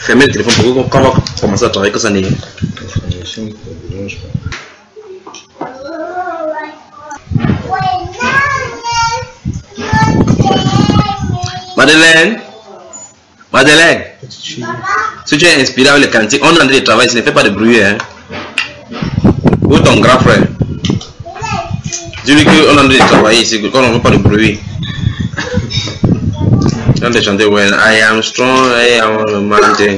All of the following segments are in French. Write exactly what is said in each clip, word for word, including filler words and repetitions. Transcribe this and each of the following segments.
fermez le téléphone pour que quand on va commencer à travailler, que ça n'est. Madeleine, Madeleine, si tu es inspiré avec le cantique, on est en train de travailler, ne fais pas de bruit. Hein. Où ton grand frère? Dis-lui qu'on est en train de travailler ici, qu'on ne veut pas de bruit. On est en train de chanter When I am strong, I am a mountain.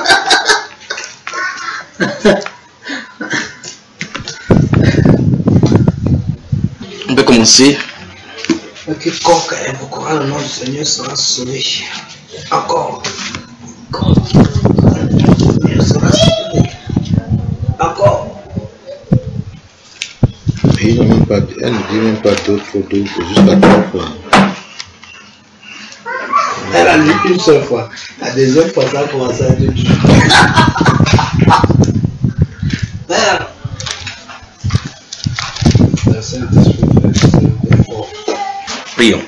On peut commencer. Quiconque invoquera le nom du Seigneur sera sauvé. Encore. Encore. Le Seigneur sera sauvé. Encore. Il même pas, elle ne dit même pas d'autres photos, c'est juste la trois fois. Elle a lu une seule fois. La deuxième fois, ça a commencé à dire. Prions.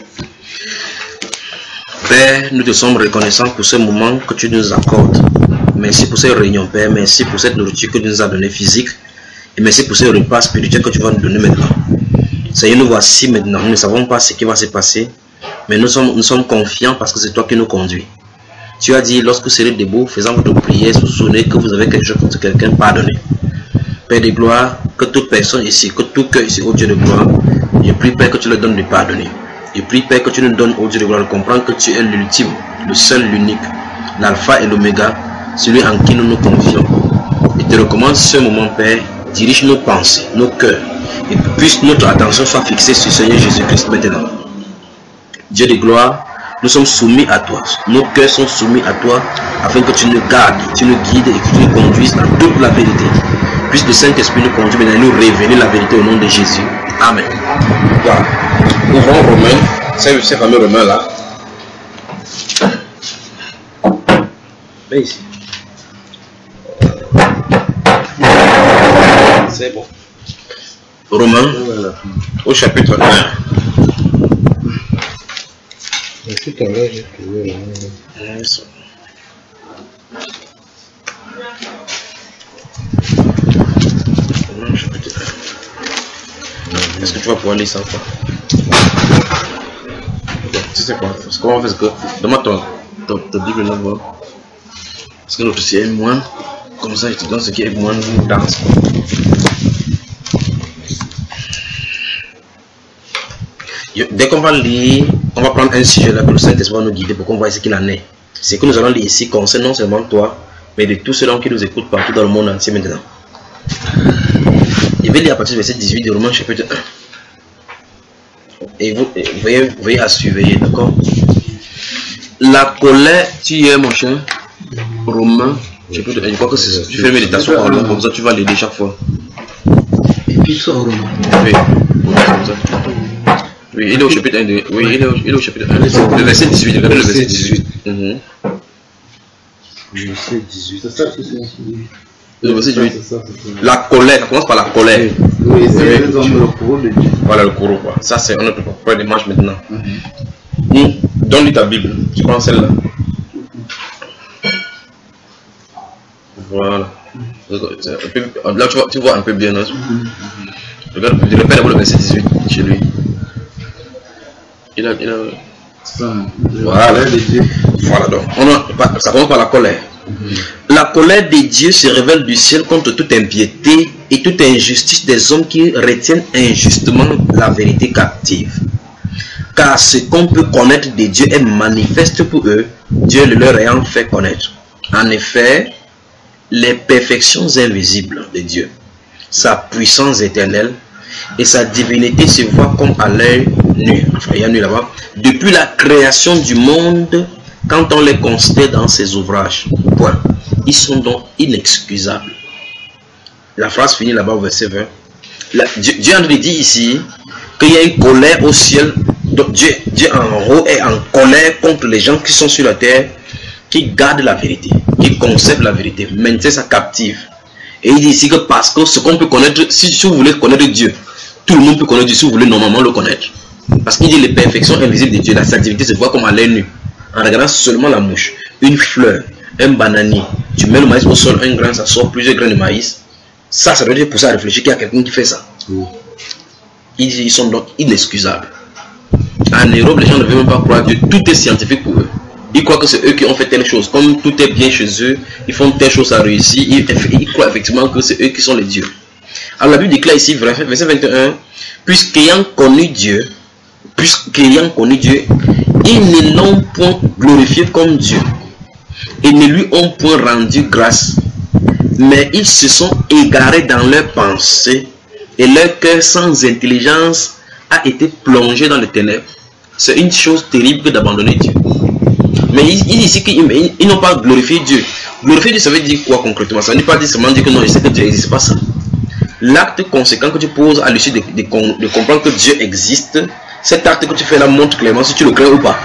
Père, nous te sommes reconnaissants pour ce moment que tu nous accordes. Merci pour cette réunion, Père. Merci pour cette nourriture que tu nous as donnée physique. Et merci pour ce repas spirituel que tu vas nous donner maintenant. Seigneur, nous voici maintenant. Nous ne savons pas ce qui va se passer. Mais nous sommes, nous sommes confiants parce que c'est toi qui nous conduis. Tu as dit, lorsque vous serez debout, faisant votre prière, vous souvenez que vous avez quelque chose contre quelqu'un, pardonnez. Père de gloire, que toute personne ici, que tout cœur ici, ô Dieu de gloire, je prie, Père, que tu leur donnes de pardonner. Je prie, Père, que tu nous donnes, ô Dieu de gloire, de comprendre que tu es l'ultime, le seul, l'unique, l'alpha et l'oméga, celui en qui nous nous confions. Et te recommande ce moment, Père, dirige nos pensées, nos cœurs, et puisse notre attention soit fixée sur Seigneur Jésus-Christ maintenant. Dieu de gloire, nous sommes soumis à toi, nos cœurs sont soumis à toi, afin que tu nous gardes, tu nous guides et que tu nous conduises dans toute la vérité. Puisse le Saint-Esprit nous conduire maintenant et nous révéler la vérité au nom de Jésus. Amen. Voilà. Ouvrons Romains, ces, ces fameux Romains là. Mais ici. C'est bon. Romains, au chapitre un. Tout à l'heure, j'ai trouvé Romains. Est-ce que tu vas pouvoir lire ça quoi? Tu sais quoi? Ce qu'on va faire, c'est que donne-moi ton, ton, ton Bible là-bas. Parce que l'autre c'est moins. Comme ça, je te donne ce qui est moins dans. Dès qu'on va lire, on va prendre un sujet là que le Saint-Esprit va nous guider pour qu'on voit ce qu'il en est. Ce que nous allons lire ici concerne non seulement toi, mais de tous ceux qui nous écoutent partout dans le monde entier maintenant. Je vais lire à partir du verset dix-huit de Romains chapitre un. Et vous, et vous, voyez, vous voyez à surveiller, d'accord? La colère, tu y es mon chien. Romains chapitre un. Je crois que c'est ça. Tu fais méditation par là, comme ça tu vas l'aider chaque fois. Et puis ça, Romains. Oui, comme ça. Oui, il est au chapitre un. De, oui, il est au, il est au chapitre un. Le verset dix-huit, regardez le verset dix-huit. Mm-hmm. Le verset dix-huit, c'est ça, c'est ça. Le verset dix-huit. La colère, ça commence par la colère. Oui, c'est le courroux de Dieu. Voilà le courroux, quoi. Ça, c'est notre propre dimanche maintenant. Mm-hmm. Mm. Donne-lui ta Bible. Tu prends celle-là. Voilà. Là, tu vois, tu vois un peu bien. Hein? Mm-hmm. Regarde, je répète d'abord le verset dix-huit chez lui. Il a. Il a... Voilà. Voilà donc. On a, ça commence par la colère. Mm-hmm. La colère de Dieu se révèle du ciel contre toute impiété et toute injustice des hommes qui retiennent injustement la vérité captive. Car ce qu'on peut connaître de Dieu est manifeste pour eux, Dieu le leur ayant fait connaître. En effet, les perfections invisibles de Dieu, sa puissance éternelle et sa divinité se voient comme à l'œil nu, enfin il y a nu là-bas, depuis la création du monde, quand on les considère dans ses ouvrages. Point. Ils sont donc inexcusables. La phrase finit là-bas au verset vingt. La, Dieu, Dieu en dit ici qu'il y a une colère au ciel. Donc Dieu, Dieu en haut est en colère contre les gens qui sont sur la terre, qui gardent la vérité, qui conservent la vérité, maintiennent sa captive. Et il dit ici que parce que ce qu'on peut connaître, si, si vous voulez connaître Dieu, tout le monde peut connaître Dieu si vous voulez normalement le connaître. Parce qu'il dit les perfections invisibles de Dieu, la sa divinité se voit comme à l'œil nu. En regardant seulement la mouche, une fleur, un bananier, tu mets le maïs au sol, un grain, ça sort plusieurs grains de maïs. Ça, ça doit être poussé à réfléchir qu'il y a quelqu'un qui fait ça. Oui. Ils, ils sont donc inexcusables. En Europe, les gens ne veulent même pas croire Dieu. Tout est scientifique pour eux. Ils croient que c'est eux qui ont fait telle chose. Comme tout est bien chez eux, ils font telle chose à réussir. Ils, ils croient effectivement que c'est eux qui sont les dieux. Alors la Bible déclare ici, verset vingt et un, puisqu'ayant connu Dieu, puisqu'ayant connu Dieu, ils ne l'ont point glorifié comme Dieu et ne lui ont point rendu grâce, mais ils se sont égarés dans leurs pensées et leur cœur sans intelligence a été plongé dans les ténèbres. C'est une chose terrible que d'abandonner Dieu. Mais il dit ici qu'ils ils, ils n'ont pas glorifié Dieu. Glorifier Dieu, ça veut dire quoi concrètement? Ça ne veut pas dire seulement dire que non, je sais que Dieu n'existe pas. Ça. L'acte conséquent que tu poses à l'issue de, de, de, de comprendre que Dieu existe, cet acte que tu fais là montre clairement si tu le crains ou pas.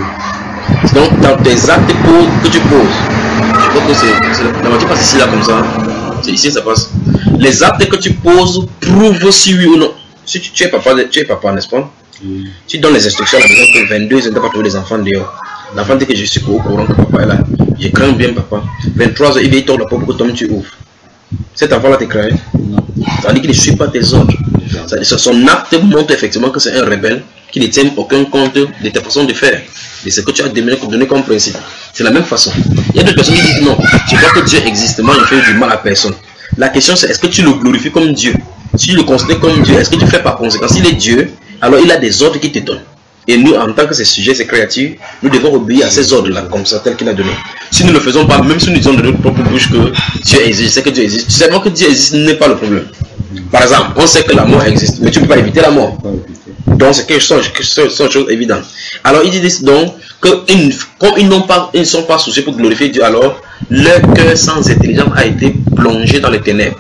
Oui. Donc dans tes actes que tu poses, je crois que c'est la moitié passe ici là comme ça. C'est ici ça passe. Les actes que tu poses prouvent si oui ou non. Si tu, tu es papa, tu es papa, n'est-ce pas? Oui. Tu donnes les instructions à la maison que vingt-deux ans, tu n'as pas trouvé les enfants dehors. L'enfant dit que je suis au courant que papa est là. Je crains bien papa. vingt-trois heures, il vient tordre la porte pour que toi tu ouvres. Cet enfant là te craint. Ça veut dire qu'il ne suit pas tes ordres. Son acte montre effectivement que c'est un rebelle qui ne tient aucun compte de ta façon de faire, de ce que tu as donné comme principe. C'est la même façon. Il y a d'autres personnes qui disent non, tu vois que Dieu existe, moi il fait du mal à personne. La question c'est est-ce que tu le glorifies comme Dieu? Si tu le considères comme Dieu, est-ce que tu fais par conséquence? S'il est Dieu, alors il a des ordres qu'il te donne. Et nous, en tant que ces sujets, ces créatures, nous devons obéir à ces ordres-là, comme ça, tel qu'il a donné. Si nous ne le faisons pas, même si nous disons de notre propre bouche que Dieu existe, c'est que Dieu existe. Tu sais que Dieu existe n'est pas le problème. Par exemple, on sait que la mort existe, mais tu ne peux pas éviter la mort. Donc c'est quelque chose, quelque chose évident. Alors ils disent donc que ils, comme ils n'ont pas, ils ne sont pas souciés pour glorifier Dieu, alors leur cœur sans intelligence a été plongé dans les ténèbres.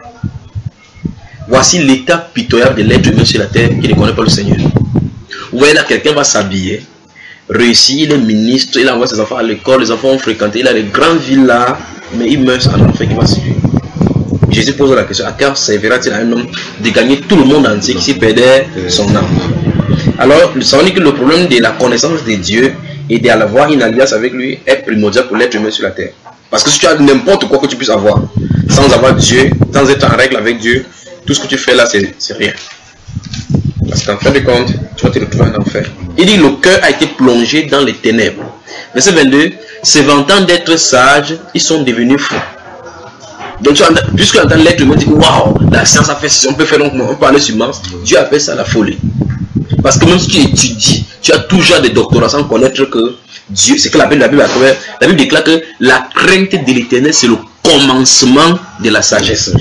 Voici l'état pitoyable de l'être humain sur la terre qui ne connaît pas le Seigneur. Vous voyez là, quelqu'un va s'habiller, réussir, il est ministre, il envoie ses enfants à l'école, les enfants ont fréquenté, il a des grandes villas, mais il meurt sans enfant qui va suivre. Jésus pose la question, à quoi servira-t-il à un homme de gagner tout le monde entier qui s'y perdait son âme? Alors, ça veut dire que le problème de la connaissance de Dieu et d'avoir une alliance avec lui est primordial pour l'être humain sur la terre. Parce que si tu as n'importe quoi que tu puisses avoir, sans avoir Dieu, sans être en règle avec Dieu, tout ce que tu fais là, c'est rien. Parce qu'en fin de compte, tu vas te retrouver en enfer. Il dit le cœur a été plongé dans les ténèbres. Verset vingt-deux, se vantant d'être sages, ils sont devenus fous. Donc, puisque tu entends l'être humain dire waouh, la science a fait ça, on peut faire donc, on peut aller sur Mars, Dieu appelle ça la folie. Parce que même si tu étudies, tu as toujours des doctorats sans connaître que Dieu, c'est que la Bible, la Bible, la Bible déclare que la crainte de l'éternel, c'est le commencement de la sagesse.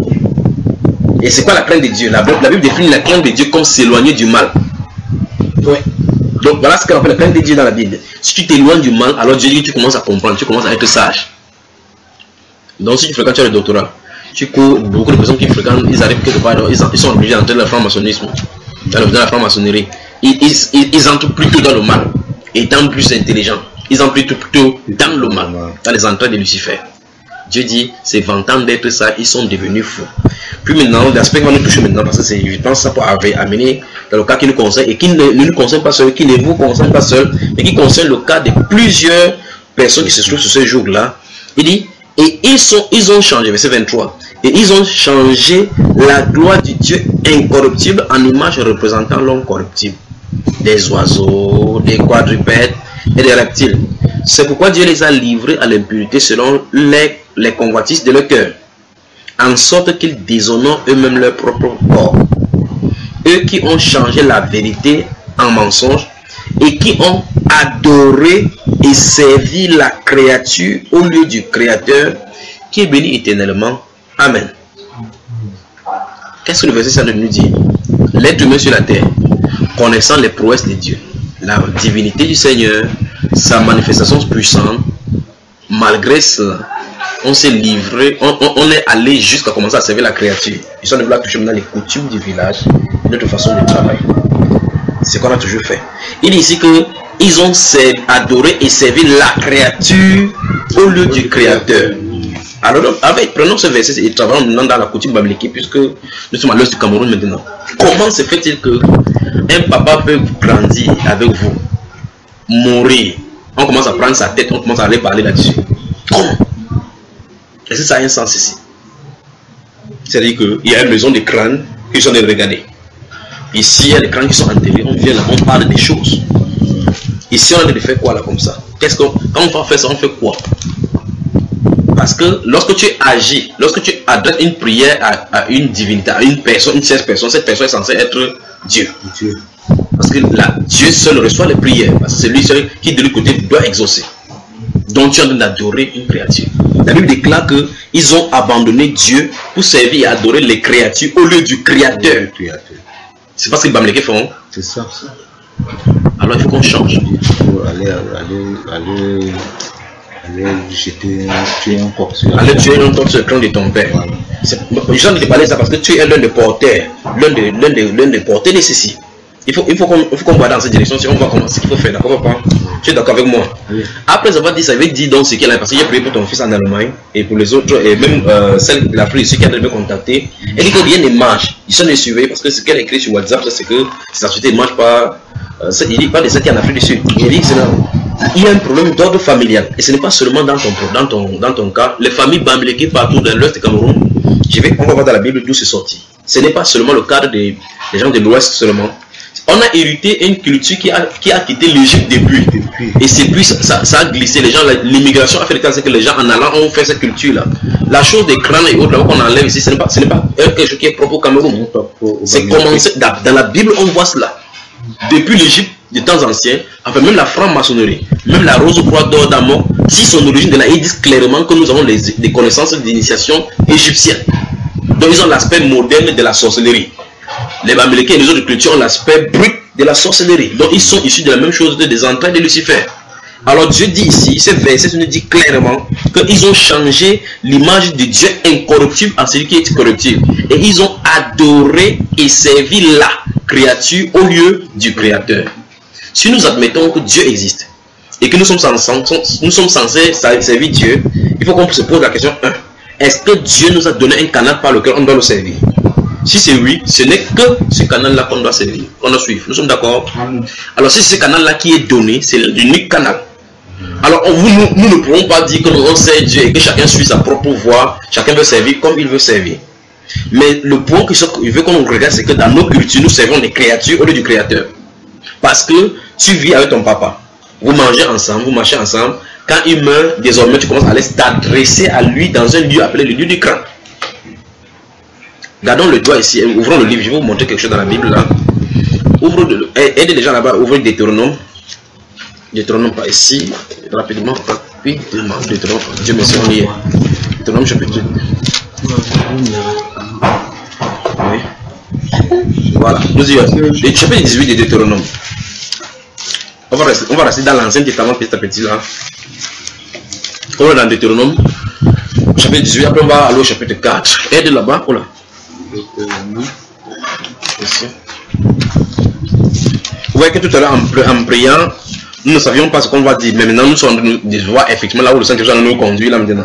Et c'est quoi la crainte de Dieu? La, la Bible définit la crainte de Dieu comme s'éloigner du mal. Ouais. Donc voilà ce qu'on appelle la crainte de Dieu dans la Bible. Si tu t'éloignes du mal, alors Dieu dit que tu commences à comprendre, tu commences à être sage. Donc si tu fréquentes, tu as le doctorat, tu cours, beaucoup de personnes qui fréquentent, ils arrivent quelque part, ils, ils sont obligés d'entrer dans le franc-maçonnisme, dans la franc-maçonnerie. Ils, ils, ils, ils entrent plutôt dans le mal, étant plus intelligents. Ils entrent plutôt dans le mal, dans les entrées de Lucifer. Dieu dit, c'est vantant d'être ça, ils sont devenus fous. Puis maintenant, l'aspect qu'on va nous toucher maintenant, parce que c'est, je pense que ça peut amener dans le cas qui nous concerne, et qui ne, ne nous concerne pas seul, qui ne vous concerne pas seul, mais qui concerne le cas de plusieurs personnes qui se trouvent sur ce jour-là. Il dit, et ils, sont, ils ont changé, verset vingt-trois, et ils ont changé la gloire du Dieu incorruptible en image représentant l'homme corruptible. Des oiseaux, des quadrupèdes et des reptiles. C'est pourquoi Dieu les a livrés à l'impureté selon les, les convoitises de leur cœur, en sorte qu'ils déshonorent eux-mêmes leur propre corps. Eux qui ont changé la vérité en mensonge et qui ont adoré et servi la créature au lieu du Créateur qui est béni éternellement. Amen. Qu'est-ce que le verset ça nous dit? L'être humain sur la terre, connaissant les prouesses de Dieu, la divinité du Seigneur, sa manifestation puissante, malgré cela, on s'est livré, on, on, on est allé jusqu'à commencer à servir la créature. Ils sont devenus toucher maintenant les coutumes du village, notre façon de travailler. C'est ce qu'on a toujours fait. Il dit ici que ils ont servi, adoré et servi la créature au lieu du Créateur. Alors, avec, prenons ce verset et travaillons maintenant dans la coutume biblique, puisque nous sommes à l'ouest du Cameroun maintenant. Comment se fait-il que un papa peut grandir avec vous, mourir, on commence à prendre sa tête, on commence à aller parler là-dessus? Comment? Est-ce que ça a un sens ici? C'est-à-dire qu'il y a une maison de crânes qui sont en train de regarder. Ici, il y a des crânes qui sont enterrés. On vient là, on parle des choses. Ici, on a de faire quoi là comme ça? Qu'est-ce qu'on, quand on va faire ça, on fait quoi? Parce que lorsque tu agis, lorsque tu adresses une prière à, à une divinité, à une personne, une tierce personne, cette personne est censée être Dieu. Dieu. Parce que là, Dieu seul reçoit les prières. Parce que c'est lui seul qui de l'autre côté doit exaucer. Donc tu es en train d'adorer une créature. La Bible déclare qu'ils ont abandonné Dieu pour servir et adorer les créatures au lieu du Créateur. C'est parce que les Bamlékés font. C'est ça. Alors il faut qu'on change. Il faut aller, aller, aller, aller jeter, tuer un corps sur aller tuer un corps sur le crâne de ton père. Voilà. Les gens ne te parlent de ça parce que tu es l'un des porteurs, l'un des, l'un des, l'un des porteurs de ceci. Il faut, il faut qu'on qu'on voit dans cette direction, si on voit comment ce qu'il faut faire, d'accord papa? Tu es d'accord avec moi? Oui. Après avoir dit ça, il veut dire donc ce qu'il a, parce que j'ai prié pour ton fils en Allemagne et pour les autres, et même euh, celle de l'Afrique, ceux qui a me contacter. Elle dit que rien ne marche. Ils sont les surveillés parce que ce qu'elle a écrit sur WhatsApp, c'est que cette société ne marche pas. Euh, il dit pas de ça qui est en Afrique du Sud. Il dit que il y a un problème d'ordre familial. Et ce n'est pas seulement dans ton, dans ton, dans ton cas. Les familles bamlékées partout dans l'Ouest du Cameroun, je vais, on va voir dans la Bible d'où c'est sorti. Ce n'est pas seulement le cadre des, des gens de l'Ouest seulement. On a hérité une culture qui a, qui a quitté l'Égypte depuis. depuis. Et c'est puis ça, ça, ça a glissé. Les gens, l'immigration africaine, c'est que les gens en allant ont fait cette culture-là. La chose des crânes et autres qu'on enlève ici, ce n'est pas, ce n'est pas quelque chose qui est propre au Cameroun. C'est commencé, dans, dans la Bible, on voit cela. Depuis l'Égypte, de temps anciens, enfin même la franc-maçonnerie, même la Rose-Croix d'Or d'Amon, si son origine de là, ils disent clairement que nous avons les, des connaissances d'initiation égyptiennes. Donc ils ont l'aspect moderne de la sorcellerie. Les Bamlékés et les autres cultures ont l'aspect brut de la sorcellerie. Donc ils sont issus de la même chose, des entrailles de Lucifer. Alors Dieu dit ici, ce verset nous dit clairement qu'ils ont changé l'image de Dieu incorruptible en celui qui est corruptible. Et ils ont adoré et servi la créature au lieu du Créateur. Si nous admettons que Dieu existe et que nous sommes censés, nous sommes censés servir Dieu, il faut qu'on se pose la question un. Est-ce que Dieu nous a donné un canal par lequel on doit le servir? Si c'est oui, ce n'est que ce canal-là qu'on doit servir, qu'on doit suivre. Nous sommes d'accord? Alors si c'est ce canal-là qui est donné, c'est l'unique canal. Alors on, nous, nous ne pouvons pas dire que nous on sert Dieu et que chacun suit sa propre voie, chacun veut servir comme il veut servir. Mais le point que je veux qu'on regarde, c'est que dans nos cultures, nous servons des créatures au lieu du Créateur. Parce que tu vis avec ton papa, vous mangez ensemble, vous marchez ensemble. Quand il meurt, désormais tu commences à aller t'adresser à lui dans un lieu appelé le lieu du crâne. Gardons le doigt ici, ouvrons le livre, je vais vous montrer quelque chose dans la Bible là. Ouvre le, aidez les gens là-bas, ouvrez Deutéronome. Deutéronome pas ici, rapidement, rapidement, Deutéronome, Dieu merci, on y est. Deutéronome chapitre. Oui. Voilà, nous y sommes. Le chapitre dix-huit de Deutéronome. On va rester, on va rester dans l'Ancien Testament petit à petit là. On est dans Deutéronome, chapitre dix-huit, après on va aller au chapitre quatre. Aide là-bas, oh là. Vous voyez que tout à l'heure en, en priant, nous ne savions pas ce qu'on va dire, mais maintenant nous sommes de voir effectivement là où le Saint-Esprit nous conduit là maintenant.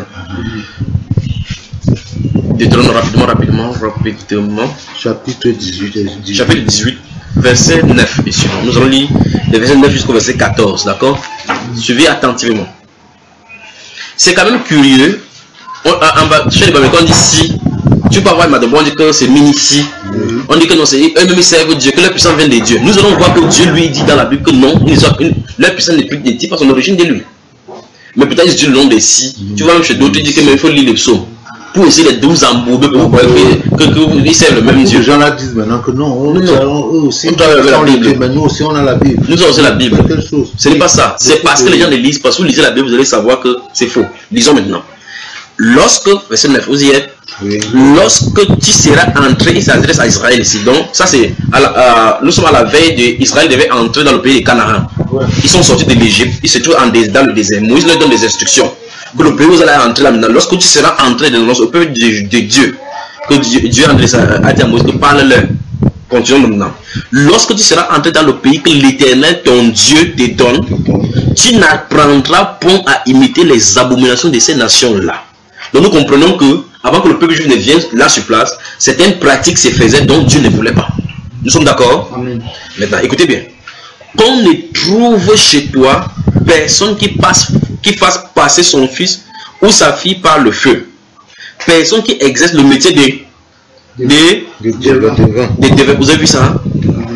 Deutéronome rapidement, rapidement, rapidement. Chapitre dix-huit, dix-huit. Chapitre dix-huit, verset neuf et suivant. Nous allons lire le verset neuf jusqu'au verset quatorze, d'accord? Suivez attentivement. C'est quand même curieux. On, en bas, chez les Bamlékés, on dit si. Tu peux avoir Madame, on dit que c'est Minici. Mm-hmm. On dit que non, c'est eux-mêmes ils servent Dieu, que leur puissance vient de Dieu. Nous allons voir que Dieu lui dit dans la Bible que non, une, une, leur puissance n'est plus de type à son origine de lui. Mais peut-être ils disent le nom des si. Mm-hmm. Tu vois, même chez d'autres, ils disent qu'il faut lire les psaumes. Pour essayer les douze embourbés, pour voir que, que, que, qu'ils servent le même Dieu. Les gens là disent maintenant que non, on, non, non. eux aussi, on doit la Bible. Mais nous aussi on a la Bible. Nous avons aussi la Bible. Ce n'est pas ça. C'est parce que les gens les lisent. Parce que vous lisez la Bible, vous allez savoir que c'est faux. Lisons maintenant. Lorsque, verset neuf, vous y êtes. Oui. Lorsque tu seras entré, il s'adresse à Israël ici. Donc, ça c'est. Nous sommes à la veille d'Israël devait entrer dans le pays de Canaan. Ouais. Ils sont sortis de l'Égypte. Ils se trouvent en des, dans le désert. Moïse leur donne des instructions. Que le pays où vous allez entrer là maintenant, lorsque tu seras entré dans le peuple de, de Dieu, que Dieu, Dieu a dit à Moïse, que parle-leur. Continuons maintenant. Lorsque tu seras entré dans le pays que l'Éternel, ton Dieu, te donne, tu n'apprendras point à imiter les abominations de ces nations-là. Donc nous comprenons que, avant que le peuple juif ne vienne là sur place, certaines pratiques se faisaient dont Dieu ne voulait pas. Nous sommes d'accord? Maintenant, écoutez bien. Qu'on ne trouve chez toi personne qui, passe, qui fasse passer son fils ou sa fille par le feu. Personne qui exerce le métier de, de, de, de, de, de vous avez vu ça, hein?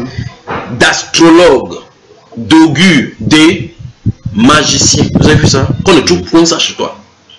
D'astrologue, d'augure, de magicien. Vous avez vu ça? Qu'on ne trouve point ça chez toi.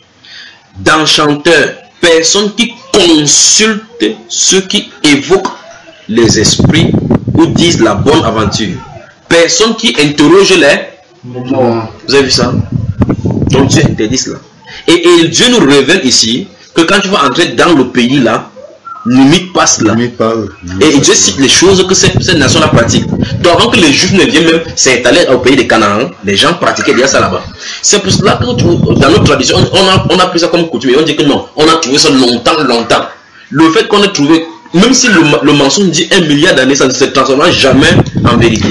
D'enchanteur, personne qui consulte ceux qui évoquent les esprits ou disent la bonne aventure. Personne qui interroge les morts. Vous avez vu ça? Donc Dieu interdit cela. Et, et Dieu nous révèle ici que quand tu vas entrer dans le pays là, n'imite pas cela. Et Dieu cite les choses que cette, cette nation-là pratique. Donc avant que les Juifs ne viennent même s'installer au pays de Canaan, les gens pratiquaient déjà ça là-bas. C'est pour cela que dans notre tradition, on a, on a pris ça comme coutume. Et on dit que non, on a trouvé ça longtemps, longtemps. Le fait qu'on ait trouvé, même si le, le mensonge dit un milliard d'années, ça ne se transformera jamais en vérité.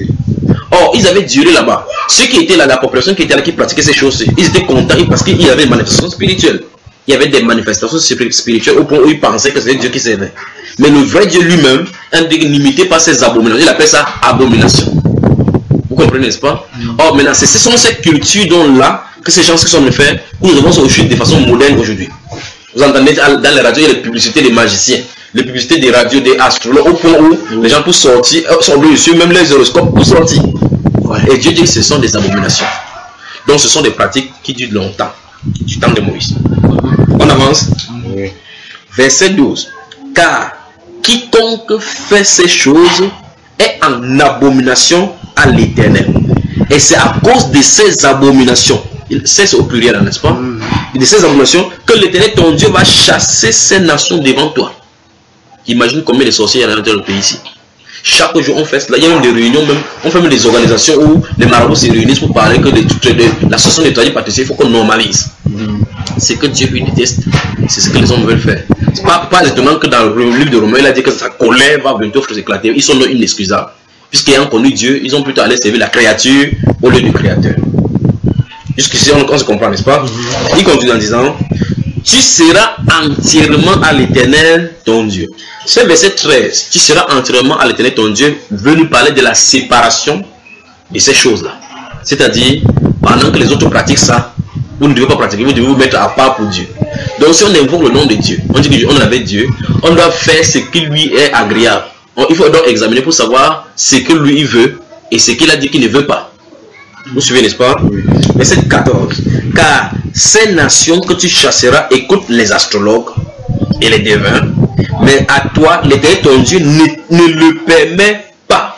Or, ils avaient duré là-bas. Ceux qui étaient là, la population qui était là, qui pratiquait ces choses, ils étaient contents parce qu'il y avait des manifestations spirituelles. Il y avait des manifestations spirituelles au point où ils pensaient que c'était Dieu qui servait. Mais le vrai Dieu lui-même, n'imitait pas ces abominations. Il appelle ça abomination. Vous comprenez, n'est-ce pas? Or, maintenant, ce sont ces cultures dont-là que ces gens qui sont en fait, où nous devons aujourd'hui de façon moderne aujourd'hui. Vous entendez dans les radios, il y a les publicités des magiciens, les publicités des radios, des astrologues, au point où mmh. les gens pour sortir, sont dessus, même les horoscopes pour sortir. Ouais. Et Dieu dit que ce sont des abominations. Donc ce sont des pratiques qui durent longtemps, du temps de Moïse. On avance. Oui. Verset douze. Car quiconque fait ces choses est en abomination à l'Éternel. Et c'est à cause de ces abominations, c'est au pluriel, n'est-ce pas? Mm. De ces abominations que l'Éternel, ton Dieu, va chasser ces nations devant toi. Imagine combien de sorciers il y a dans le pays ici. Chaque jour on fait cela, il y a même des réunions, même, on fait même des organisations où les marabouts se réunissent pour parler que l'association des traditions participe, il faut qu'on normalise. Mm. C'est que Dieu lui déteste, c'est ce que les hommes veulent faire. C'est pas, pas étonnant que dans le livre de Romains, il a dit que sa colère va bientôt s'éclater. Ils sont non inexcusables. Puisqu'ayant connu Dieu, ils ont plutôt allé servir la créature au lieu du créateur. Jusqu'ici, on, on se comprend, n'est-ce pas? Mm. Il continue en disant, tu seras entièrement à l'Éternel ton Dieu. Ce verset treize, tu seras entièrement à l'Éternel ton Dieu, veut nous parler de la séparation de ces choses-là. C'est-à-dire, pendant que les autres pratiquent ça, vous ne devez pas pratiquer, vous devez vous mettre à part pour Dieu. Donc si on invoque le nom de Dieu, on dit qu'on avait Dieu, on doit faire ce qui lui est agréable. Il faut donc examiner pour savoir ce que lui veut et ce qu'il a dit qu'il ne veut pas. Vous suivez, n'est-ce pas? Oui. Verset quatorze. Car ces nations que tu chasseras écoutent les astrologues et les devins, mais à toi, l'Éternel ton Dieu ne, ne le permet pas.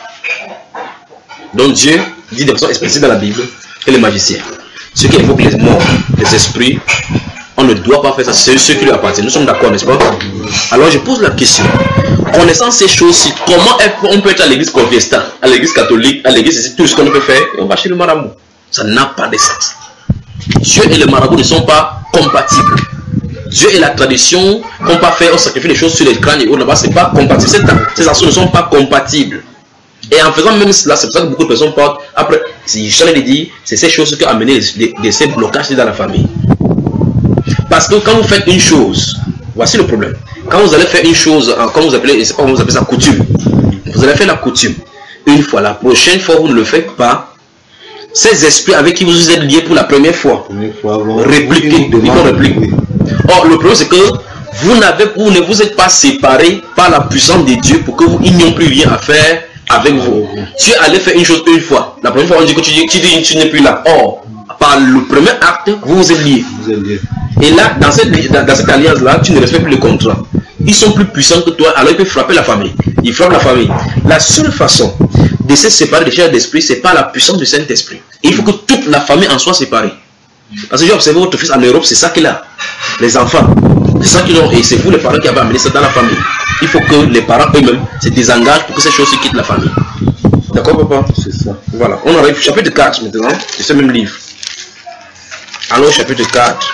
Donc Dieu dit de façon explicite dans la Bible que les magiciens, ceux qui évoquent les morts, les esprits, on ne doit pas faire ça, c'est ceux qui lui appartiennent. Nous sommes d'accord, n'est-ce pas? Alors je pose la question, connaissant ces choses-ci, comment on peut être à l'église protestante, à l'église catholique, à l'église, tout ce qu'on peut faire, et on va chez le marabout? Ça n'a pas de sens. Dieu et le marabout ne sont pas compatibles. Dieu et la tradition qu'on peut faire, on sacrifie les choses sur les crânes et autres là-bas, c'est pas compatible. Ces, ces actions ne sont pas compatibles. Et en faisant même cela, c'est pour ça que beaucoup de personnes partent. Après, si j'allais le dire, c'est ces choses qui ont amené des, des, ces blocages dans la famille. Parce que quand vous faites une chose, voici le problème. Quand vous allez faire une chose, quand vous appelez, c'est pas comment vous appelez ça, coutume. Vous allez faire la coutume. Une fois, la prochaine fois, vous ne le faites pas. Ces esprits avec qui vous êtes liés pour la première fois, répliquez, ils vont répliquer. Or, le problème c'est que vous, n'avez, vous ne vous êtes pas séparés par la puissance de Dieu pour que vous n'ayez plus rien à faire avec vous. Tu es allé faire une chose une fois. La première fois, on dit que tu, tu, tu, tu n'es plus là. Or, par le premier acte, vous vous êtes liés. Vous êtes liés. Et là, dans cette, dans, dans cette alliance-là, tu ne respectes plus le contrat. Ils sont plus puissants que toi, alors ils peuvent frapper la famille. Ils frappent la famille. La seule façon de se séparer des chairs d'esprit, c'est par la puissance du Saint-Esprit. Il faut que toute la famille en soit séparée. Parce que j'ai observé votre fils en Europe, c'est ça qu'il a. Les enfants, c'est ça qu'ils ont. Et c'est vous les parents qui avez amené ça dans la famille. Il faut que les parents eux-mêmes se désengagent pour que ces choses quittent la famille. D'accord, papa? C'est ça. Voilà. On arrive au chapitre quatre maintenant, de ce même livre. Allons au chapitre quatre.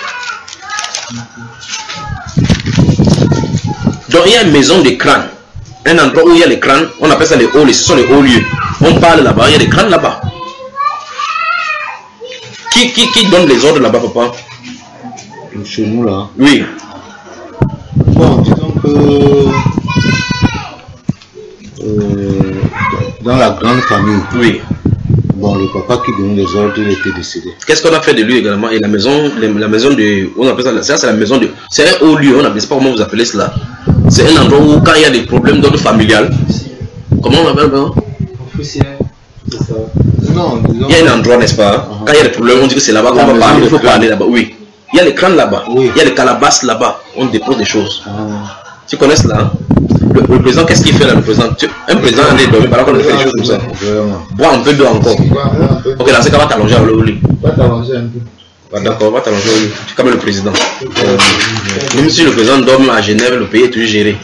Donc il y a une maison de crânes. Un endroit où il y a les crânes, on appelle ça les hauts lieux. Ce sont les hauts lieux. On parle là-bas, il y a des crânes là-bas. Qui, qui, qui donne les ordres là-bas, papa? Chez nous là. Oui. Bon, disons que euh, dans la grande famille. Oui. Bon, Bon, le papa qui donnait les ordres, il était décédé. Qu'est-ce qu'on a fait de lui également? Et la maison, la maison de, on appelle ça, ça c'est la maison de, c'est un haut lieu, on appelle, c'est pas comment vous appelez cela. C'est un endroit où quand il y a des problèmes d'ordre familial, comment on appelle ça? Non, il y a un endroit, n'est-ce pas? Quand il y a des problèmes, on dit que c'est là-bas qu'on va parler, il faut parler là-bas. Oui. Il y a les crânes là-bas, oui. Il y a les calabasses là-bas, on dépose des choses. Ah. Tu connais cela, hein? le, le président, qu'est-ce qu'il fait là, le président? Tu, un président est dormi, par contre, on fait des choses comme ça. Bois un peu d'eau encore. Ok, dans ce cas, va t'allonger à l'eau. Va t'allonger un peu. Ah, d'accord, va t'allonger au lit. Tu es comme le président. Euh, même si le président dorme à Genève, le pays est toujours géré.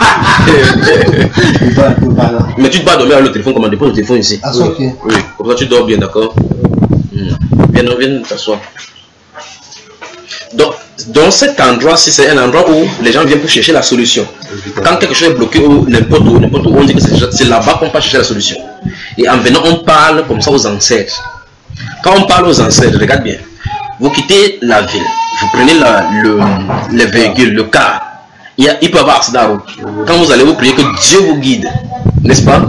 Mais tu te vas dormir avec le téléphone, comment dépose le téléphone ici. Ah, ok. Oui, comme ça tu dors bien, d'accord. Viens, viens t'asseoir. Donc, dans cet endroit-ci, c'est un endroit où les gens viennent pour chercher la solution. Quand quelque chose est bloqué ou n'importe où, n'importe où, on dit que c'est là-bas qu'on va chercher la solution. Et en venant, on parle comme ça aux ancêtres. Quand on parle aux ancêtres, regarde bien. Vous quittez la ville, vous prenez la, le, les véhicules, le car. Il, y a, il peut y avoir accident à route. Quand vous allez vous prier que Dieu vous guide, n'est-ce pas?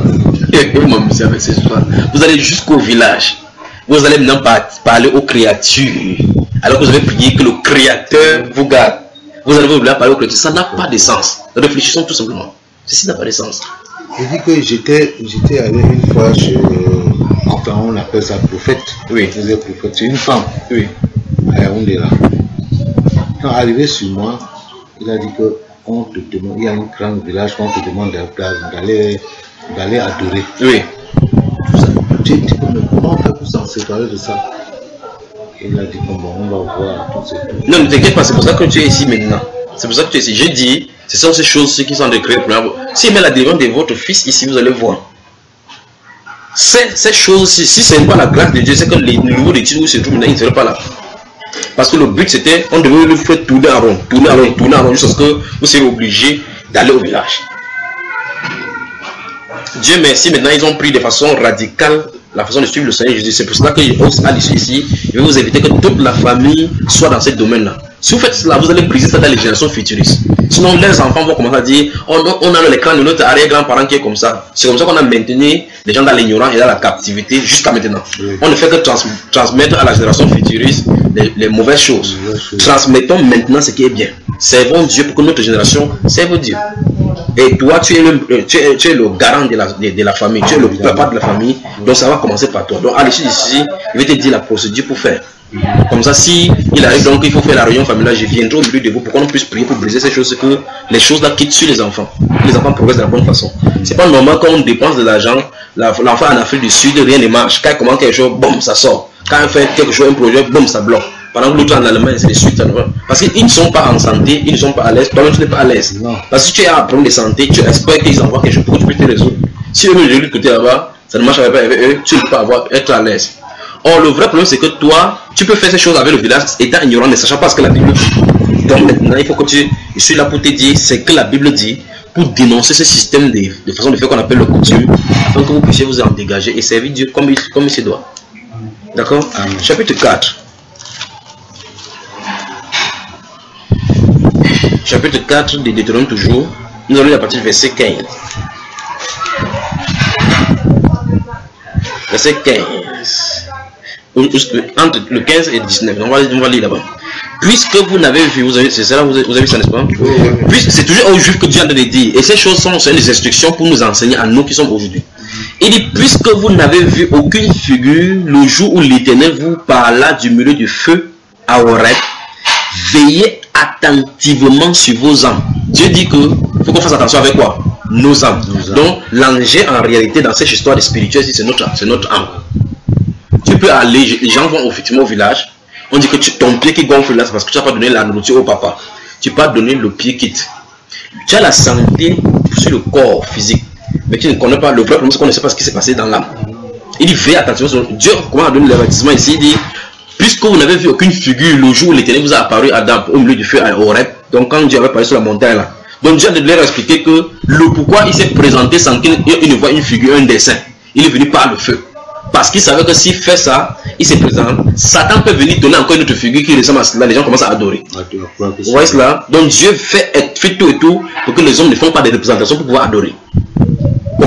Vous allez jusqu'au village. Vous allez maintenant parler aux créatures. Alors que vous avez prié que le Créateur vous garde. Vous allez vouloir parler aux créatures. Ça n'a pas de sens. Réfléchissons tout simplement. Ceci n'a pas de sens. Je dis que j'étais j'étais allé une fois chez, enfin on appelle ça prophète. Oui. C'est une femme. Oui. À Yaoundé là. Quand arrivé sur moi, il a dit que on te demande, il y a un grand village qu'on te demande d'aller d'aller adorer. Oui. Tu dis comment on fait pour s'en séparer de ça? Il a dit bon, on va voir tout ça. Non, ne t'inquiète pas, c'est pour ça que tu es ici maintenant. C'est pour ça que tu es ici. J'ai dit, ce sont ces choses qui sont décrites. Si il met la délivrance de votre fils ici, vous allez voir. Ces, ces choses-ci, si ce n'est pas la grâce de Dieu, c'est que le niveau d'études où il se trouve maintenant, il ne serait pas là. Parce que le but c'était, on devait le faire tourner en rond, tourner en rond, tourner en rond, jusqu'à ce que vous serez obligé d'aller au village. Dieu merci, maintenant ils ont pris de façon radicale la façon de suivre le Seigneur Jésus. C'est pour cela que à l'issue ici, je vais vous inviter que toute la famille soit dans ce domaine-là. Si vous faites cela, vous allez briser ça dans les générations futuristes. Sinon, les enfants vont commencer à dire oh, non, on a l'écran de notre arrière-grand-parent qui est comme ça. C'est comme ça qu'on a maintenu les gens dans l'ignorance et dans la captivité jusqu'à maintenant. Oui. On ne fait que trans transmettre à la génération futuriste les, les mauvaises choses. Oui. Transmettons maintenant ce qui est bien. Servons Dieu pour que notre génération serve Dieu. Et toi, tu es le, tu es, tu es le garant de la, de, de la famille, tu es le papa de la famille, donc ça va commencer par toi. Donc à l'issue d'ici, je vais te dire la procédure pour faire. Comme ça, si il arrive donc il faut faire la réunion familiale, je viendrai au milieu de vous pour qu'on puisse prier pour briser ces choses, que les choses là quittent sur les enfants. Les enfants progressent de la bonne façon. C'est pas normal quand on dépense de l'argent, l'enfant en Afrique du Sud, rien ne marche. Quand il commence quelque chose, boum, ça sort. Quand il fait quelque chose, un projet, boum, ça bloque. Pendant que l'autre en Allemagne, c'est les suites. Parce qu'ils ne sont pas en santé, ils ne sont pas à l'aise, toi-même tu n'es pas à l'aise. Parce que si tu as un problème de santé, tu espères qu'ils envoient quelque chose pour que tu puisses te résoudre. Si eux-mêmes de l'autre côté là-bas, ça ne marche pas avec eux, tu ne peux pas avoir, être à l'aise. Or, le vrai problème, c'est que toi, tu peux faire ces choses avec le village étant ignorant, ne sachant pas ce que la Bible dit. Donc maintenant, il faut que tu... Je suis là pour te dire ce que la Bible dit, pour dénoncer ce système de, de façon de faire qu'on appelle le coutume, afin que vous puissiez vous en dégager et servir Dieu comme il, comme il se doit. D'accord? Chapitre quatre. Chapitre quatre de Deutéronome toujours. Nous allons lire à partir du verset quinze. Verset quinze. Entre le quinze et le dix-neuf. On va, on va lire là-bas. Puisque vous n'avez vu, vous avez, c'est ça, vous avez, vous avez vu ça, n'est-ce pas? Oui, oui, oui. Puisque c'est toujours aux Juifs que Dieu a de dire. Et ces choses sont, sont des instructions pour nous enseigner à nous qui sommes aujourd'hui. Il dit, puisque vous n'avez vu aucune figure le jour où l'Éternel vous parla du milieu du feu à Horeb, veillez attentivement sur vos âmes. Dieu dit que faut qu'on fasse attention avec quoi? Nos âmes. Nos âmes. Donc l'enjeu en réalité dans cette histoire de spirituelle, c'est notre, c'est notre âme. Tu peux aller, les gens vont effectivement au village, on dit que tu, ton pied qui gonfle là, c'est parce que tu n'as pas donné la nourriture au papa. Tu peux pas donner le pied quitte. Tu as la santé sur le corps physique, mais tu ne connais pas le vrai problème, c'est qu'on ne sait pas ce qui s'est passé dans l'âme. Il dit veille attentivement. Dieu comment donner l'avertissement ici, il dit puisque vous n'avez vu aucune figure le jour où l'Éternel vous a apparu à Adam, au milieu du feu à Horeb, donc quand Dieu avait parlé sur la montagne là, donc Dieu a de leur expliquer que le pourquoi il s'est présenté sans qu'il ne voit une figure, un dessin. Il est venu par le feu. Parce qu'il savait que s'il fait ça, il se présente, Satan peut venir donner encore une autre figure qui ressemble à cela, les gens commencent à adorer. Vous voyez cela? Donc Dieu fait, fait tout et tout pour que les hommes ne font pas des représentations pour pouvoir adorer. Vous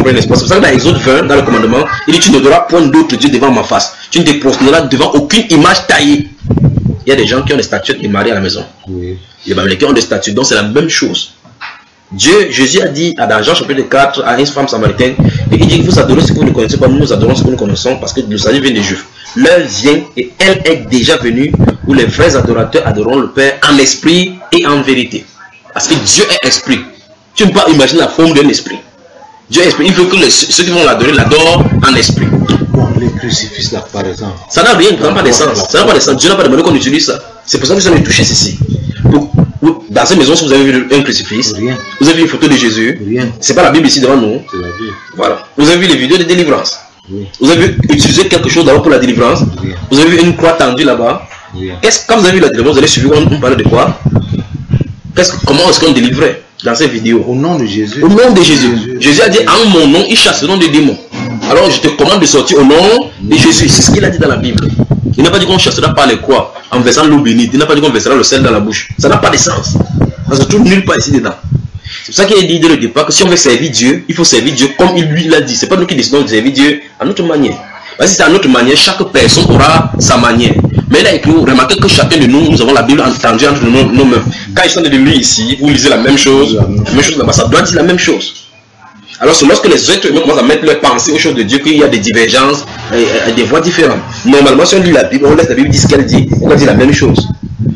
comprenez, n'est-ce pas? C'est pour ça que dans Exode vingt, dans le commandement, il dit tu ne devras point d'autre Dieu devant ma face. Tu ne te prosterneras devant aucune image taillée. Il y a des gens qui ont des statues de Marie à la maison. Oui. Les Babyloniens ont des statues, donc c'est la même chose. Dieu, Jésus a dit à dans Jean chapitre quatre à une femme samaritaine, et il dit que vous adorez ce que vous ne connaissez pas, nous nous adorons ce que nous connaissons, parce que le salut vient des Juifs. L'heure vient et elle est déjà venue où les vrais adorateurs adoreront le Père en esprit et en vérité. Parce que Dieu est esprit. Tu ne peux pas imaginer la forme d'un esprit. Dieu est esprit. Il veut que les, ceux qui vont l'adorer l'adorent en esprit. Bon, les crucifixes là, par exemple. Ça n'a rien, ça n'a pas de sens. Ça n'a pas de sens. Dieu n'a pas demandé qu'on utilise ça. C'est pour ça que vous avez touché ceci. Pour, pour, dans cette maison, si vous avez vu un crucifix, rien. Vous avez vu une photo de Jésus, c'est pas la Bible ici devant nous. C'est la Bible. Voilà. Vous avez vu les vidéos de délivrance. Oui. Vous avez vu utiliser quelque chose d'abord pour la délivrance. Rien. Vous avez vu une croix tendue là-bas. Qu'est-ce quand vous avez vu la délivrance, vous allez suivre, on, on parlait de quoi? Qu'est-ce que, comment est-ce qu'on délivrait dans cette vidéo? Au nom de Jésus. Au nom de Jésus. Jésus, Jésus a dit en mon nom, ils chasseront des démons. Alors je te commande de sortir au nom de Jésus. C'est ce qu'il a dit dans la Bible. Il n'a pas dit qu'on chassera par les croix en versant l'eau bénite. Il n'a pas dit qu'on versera le sel dans la bouche. Ça n'a pas de sens. Ça se trouve nulle part ici dedans. C'est pour ça qu'il a dit dès le départ que si on veut servir Dieu, il faut servir Dieu comme il lui l'a dit. C'est pas nous qui décidons de servir Dieu à notre manière. Parce que c'est à notre manière, chaque personne aura sa manière. Mais là, écrit, remarquez que chacun de nous, nous avons la Bible entendue entre nous-mêmes. Quand ils sont de lire ici, vous lisez la même chose, la même chose là-bas, ça doit dire la même chose. Alors c'est lorsque les êtres humains commencent à mettre leur pensée aux choses de Dieu qu'il y a des divergences, et, et des voix différentes. Normalement, si on lit la Bible, on laisse la Bible dire ce qu'elle dit, elle va dire la même chose.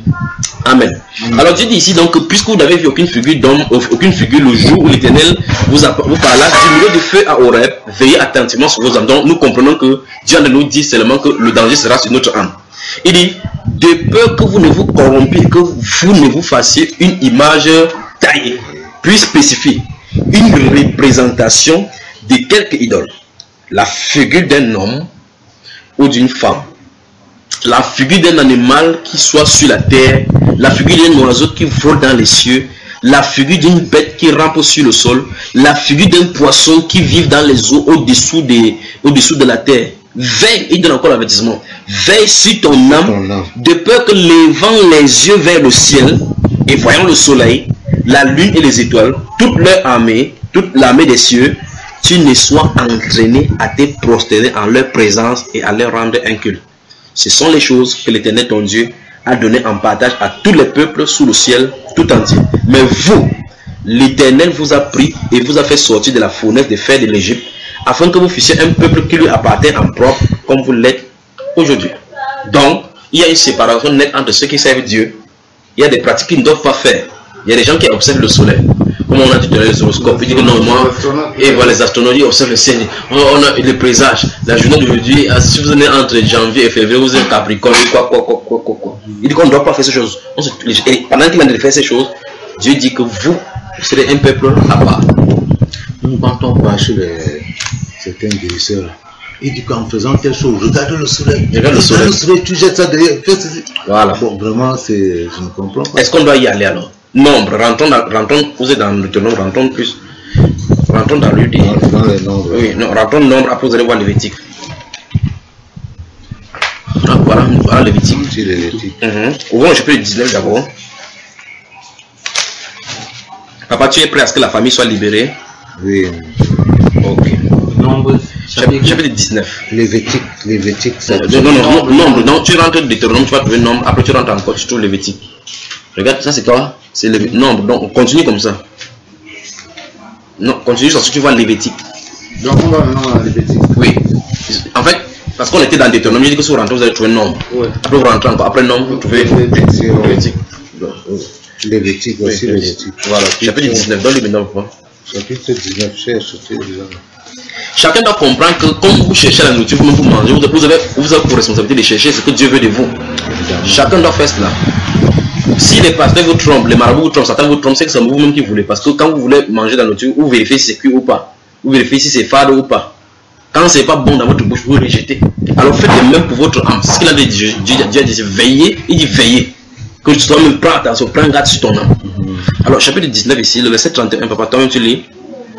Amen. Mmh. Alors Dieu dit ici donc, puisque vous n'avez vu aucune figure d'homme, aucune figure le jour où l'Éternel vous, vous parla du milieu de feu à Horeb, veillez attentivement sur vos âmes. Donc nous comprenons que Dieu nous dit seulement que le danger sera sur notre âme. Il dit, de peur que vous ne vous corrompiez, que vous ne vous fassiez une image taillée, puis spécifiée, une représentation de quelque idole, la figure d'un homme ou d'une femme, la figure d'un animal qui soit sur la terre, la figure d'un oiseau qui vole dans les cieux, la figure d'une bête qui rampe sur le sol, la figure d'un poisson qui vit dans les eaux au-dessous de, au-dessous de la terre. Veille, il donne encore l'avertissement, veille sur ton âme, de peur que levant les yeux vers le ciel et voyant le soleil, la lune et les étoiles, toute leur armée, toute l'armée des cieux, tu ne sois entraîné à te prosterner en leur présence et à leur rendre un culte. Ce sont les choses que l'Éternel ton Dieu a donné en partage à tous les peuples sous le ciel tout entier. Mais vous, l'Éternel vous a pris et vous a fait sortir de la fournaise de fer de l'Égypte, afin que vous fussiez un peuple qui lui appartient en propre, comme vous l'êtes aujourd'hui. Donc, il y a une séparation nette entre ceux qui servent Dieu. Il y a des pratiques qu'ils ne doivent pas faire. Il y a des gens qui observent le soleil. Comme on a dit dans les horoscopes, il dit que non, moi, et voilà, les astronautes ils observent le ciel. On a les présages. La journée d'aujourd'hui, si vous êtes entre janvier et février, vous êtes Capricorne, quoi, quoi, quoi, quoi, quoi, quoi. Il dit qu'on ne doit pas faire ces choses. Et pendant qu'il a de faire ces choses, Dieu dit que vous, vous serez un peuple à part. Quand on va chez les, certains guérisseurs, il dit qu'en faisant telle chose, regarde le soleil. Regarde le soleil. Le soleil, tu jettes ça derrière. Voilà. Bon, vraiment, c'est, je ne comprends pas. Est-ce qu'on doit y aller alors? Nombre, rentrons dans, rentrons, vous êtes dans le tenor, rentrons plus. Rentrons dans le dit. Dans les nombres. Oui, non, rentrons nombre, après vous allez voir Lévitique. Ah, voilà, voilà Lévitique. C'est Lévitique. Mm-hmm. Ouvrons le chapitre dix-neuf d'abord. Papa, tu es prêt à ce que la famille soit libérée? Oui. Ok. Nombre. Chapitre, chapitre dix-neuf. Lévitique, Lévitique. Non, non, non, non, nombre, non, tu rentres Deutéronome, tu vas trouver nombre, après tu rentres encore, tu trouves Lévitique. Regarde, ça c'est quoi? C'est le nombre, donc on continue comme ça. Non, continue parce que tu vois Lévitique. Donc on va maintenant à Lévitique. Oui. En fait, parce qu'on était dans Deutéronome, j'ai dit que si vous rentrez, vous allez trouver nombre. Oui. Après vous rentrez encore, après nombre, vous trouvez Lévitique. Lévitique aussi, oui, Lévitique. Voilà, chapitre dix-neuf, donne-lui maintenant. Chapitre dix-neuf, cherche, chacun doit comprendre que comme vous cherchez la nourriture, vous mangez, vous avez, vous avez pour responsabilité de chercher ce que Dieu veut de vous. Chacun doit faire cela. Si les pasteurs vous trompent, les marabouts vous trompent, Satan vous trompe, c'est que c'est vous-même qui voulez. Parce que quand vous voulez manger de la nourriture, vous vérifiez si c'est cuit ou pas. Vous vérifiez si c'est fade ou pas. Quand c'est pas bon dans votre bouche, vous rejetez. Alors faites le même pour votre âme. C'est ce qu'il a dit. Dieu, Dieu a dit veillez, il dit veillez. Que tu toi-même prends attention, prends garde sur ton âme. Mm-hmm. Alors chapitre dix-neuf ici, le verset trente et un, papa, toi-même tu lis.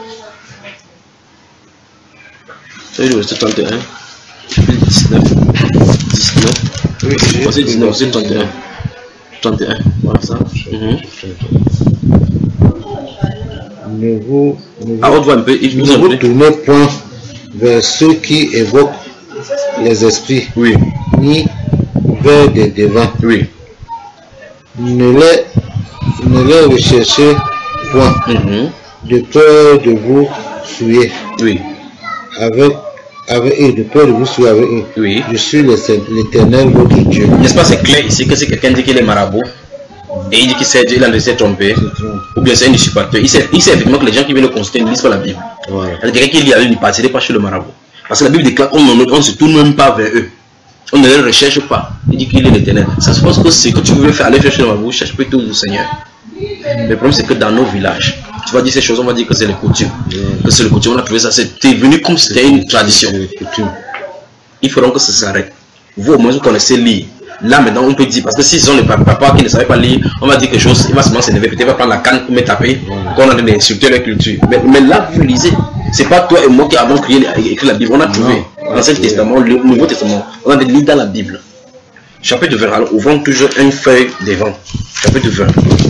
Tu lis le verset trente et un. Chapitre dix-neuf. dix-neuf. Oui, verset dix-neuf, verset trente et un. trente et un, voilà ça. Mm-hmm. ne vous, ne vous, Ah, on voit un peu, il ne vous vous en tournez point vers ceux qui évoquent les esprits, Oui, ni vers des devins. oui. Ne les, ne les recherchez point, Mhm. de peur de vous souiller Oui, avec, avec eux, de peur de vous souiller avec eux. oui. Je suis le- l'Éternel, votre Dieu. N'est-ce pas, c'est clair ici que si quelqu'un dit qu'il est marabout et il dit qu'il sait Dieu, il a laissé tromper, ou bien c'est un usurpateur, il sait, il sait effectivement que les gens qui viennent le consulter ne lisent pas la Bible. Voilà. Il y a quelqu'un qui lit la Bible, il ne partirait pas chez le marabout. Parce que la Bible déclare qu'on ne, on ne se tourne même pas vers eux. On ne les recherche pas. Il dit qu'il est l'Éternel. Ça se passe que ce que tu veux faire, aller chercher le marabout, cherche plutôt au Seigneur. Le problème c'est que dans nos villages, tu vas dire ces choses, on va dire que c'est les coutumes. Que c'est le coutume, on a trouvé ça, c'est venu comme si c'était une tradition. C'est les coutumes. Il faudra que ça s'arrête. Vous au moins vous connaissez lire. Là maintenant on peut dire, parce que si sont les papas qui ne savaient pas lire, on va dire quelque chose, il va seulement s'énerver, peut-être il va prendre la canne pour me taper, qu'on a insulté leur culture. Mais, mais là vous lisez, c'est pas toi et moi qui avons crié, écrit la Bible, on a trouvé l'Ancien Testament, le Nouveau Testament, on a des livres dans la Bible. Chapitre vingt, alors ouvrons toujours une feuille devant. Chapitre vingt.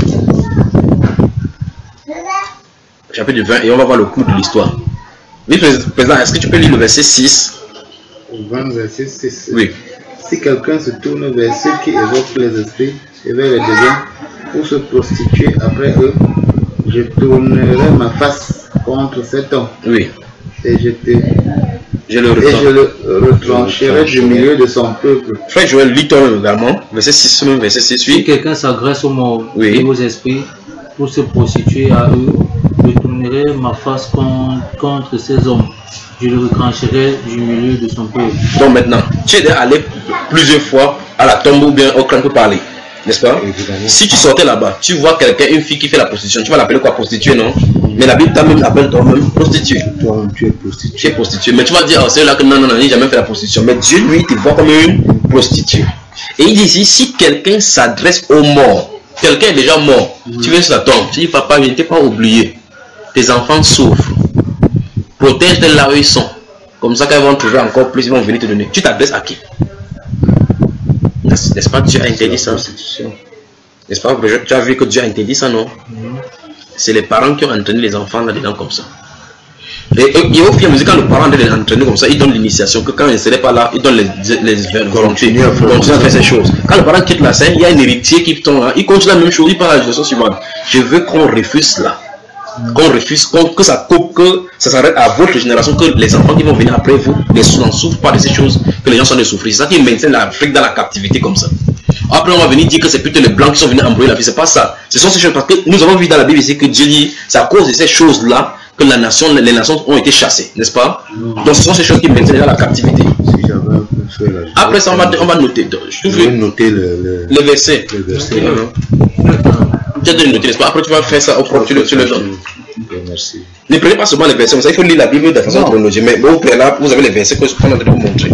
Chapitre vingt, et on va voir le cours de l'histoire. Oui, président, est-ce que tu peux lire le verset six? vingt, verset six. Oui. Si quelqu'un se tourne vers ceux qui évoquent les esprits et vers les devins pour se prostituer après eux, je tournerai ma face contre cet homme Oui. et je, te, Je le et reprends. je le retrancherai du milieu de son peuple. Frère Joël, lis toi également. Verset six, même verset six. Si Oui. quelqu'un s'agresse aux morts Oui. et aux esprits pour se prostituer à eux, je tournerai ma face con- contre ces hommes. Je le retrancherai du milieu de son peuple. Donc maintenant, tu es allé plusieurs fois à la tombe ou bien au crâne pour parler. N'est-ce pas? Évidemment. Si tu sortais là-bas, tu vois quelqu'un, une fille qui fait la prostitution, tu vas l'appeler quoi? Prostituée, non? Mais la Bible t'a même appelle toi-même prostituée. Toi, tu es Tu es prostitué. prostituée. Mais tu vas dire, oh, c'est là que non, non, non, il n'a jamais fait la prostitution. Mais Dieu, lui, te voit comme une prostituée. Et il dit ici, si quelqu'un s'adresse aux morts, quelqu'un est déjà mort, tu viens sur la tombe, tu dis, papa, je ne t'ai pas oublié. Tes enfants souffrent. Protège-les là où ils sont. Comme ça, quand ils vont trouver encore plus, ils vont venir te donner. Tu t'adresses à qui? N'est-ce n'est-ce pas Dieu a interdit ça? N'est-ce pas? Tu as vu que Dieu a interdit ça, non? C'est les parents qui ont entraîné les enfants là-dedans comme ça. Et, et, et au fur et à mesure, quand le parent les entraîner comme ça, il donne l'initiation. Que quand il ne serait pas là, il donne les, les, les volontés. Continue à faire Continue à ça. faire ces choses. Quand le parent quitte la scène, il y a un héritier qui tombe là. Il continue la même chose. Il parle à la génération suivante. Je veux qu'on refuse cela. Qu'on refuse, qu'on- que ça coupe, que ça s'arrête à votre génération, que les enfants qui vont venir après vous n'en souffrent pas de ces choses, que les gens sont de souffrir. C'est ça qui maintient l'Afrique dans la captivité comme ça. Après, on va venir dire que c'est plutôt les blancs qui sont venus embrouiller la vie. C'est pas ça. Ce sont ces choses parce que nous avons vu dans la Bible ici que Dieu dit c'est à cause de ces choses-là que la nation, les nations ont été chassées, n'est-ce pas? Donc ce sont ces choses qui maintiennent dans la captivité. Si j'avais un peu fait la Après ça, on va, on va noter. Je je vais veux noter le, le, les versets. le verset. Tu as de les noter, n'est-ce pas? Après, tu vas faire ça au propre, tu le, tu le donnes. Ok, merci. Ne prenez pas seulement les versets, comme ça, il faut lire la Bible de façon Non. chronologique. Mais au préalable, vous avez les versets que je suis en train de vous montrer.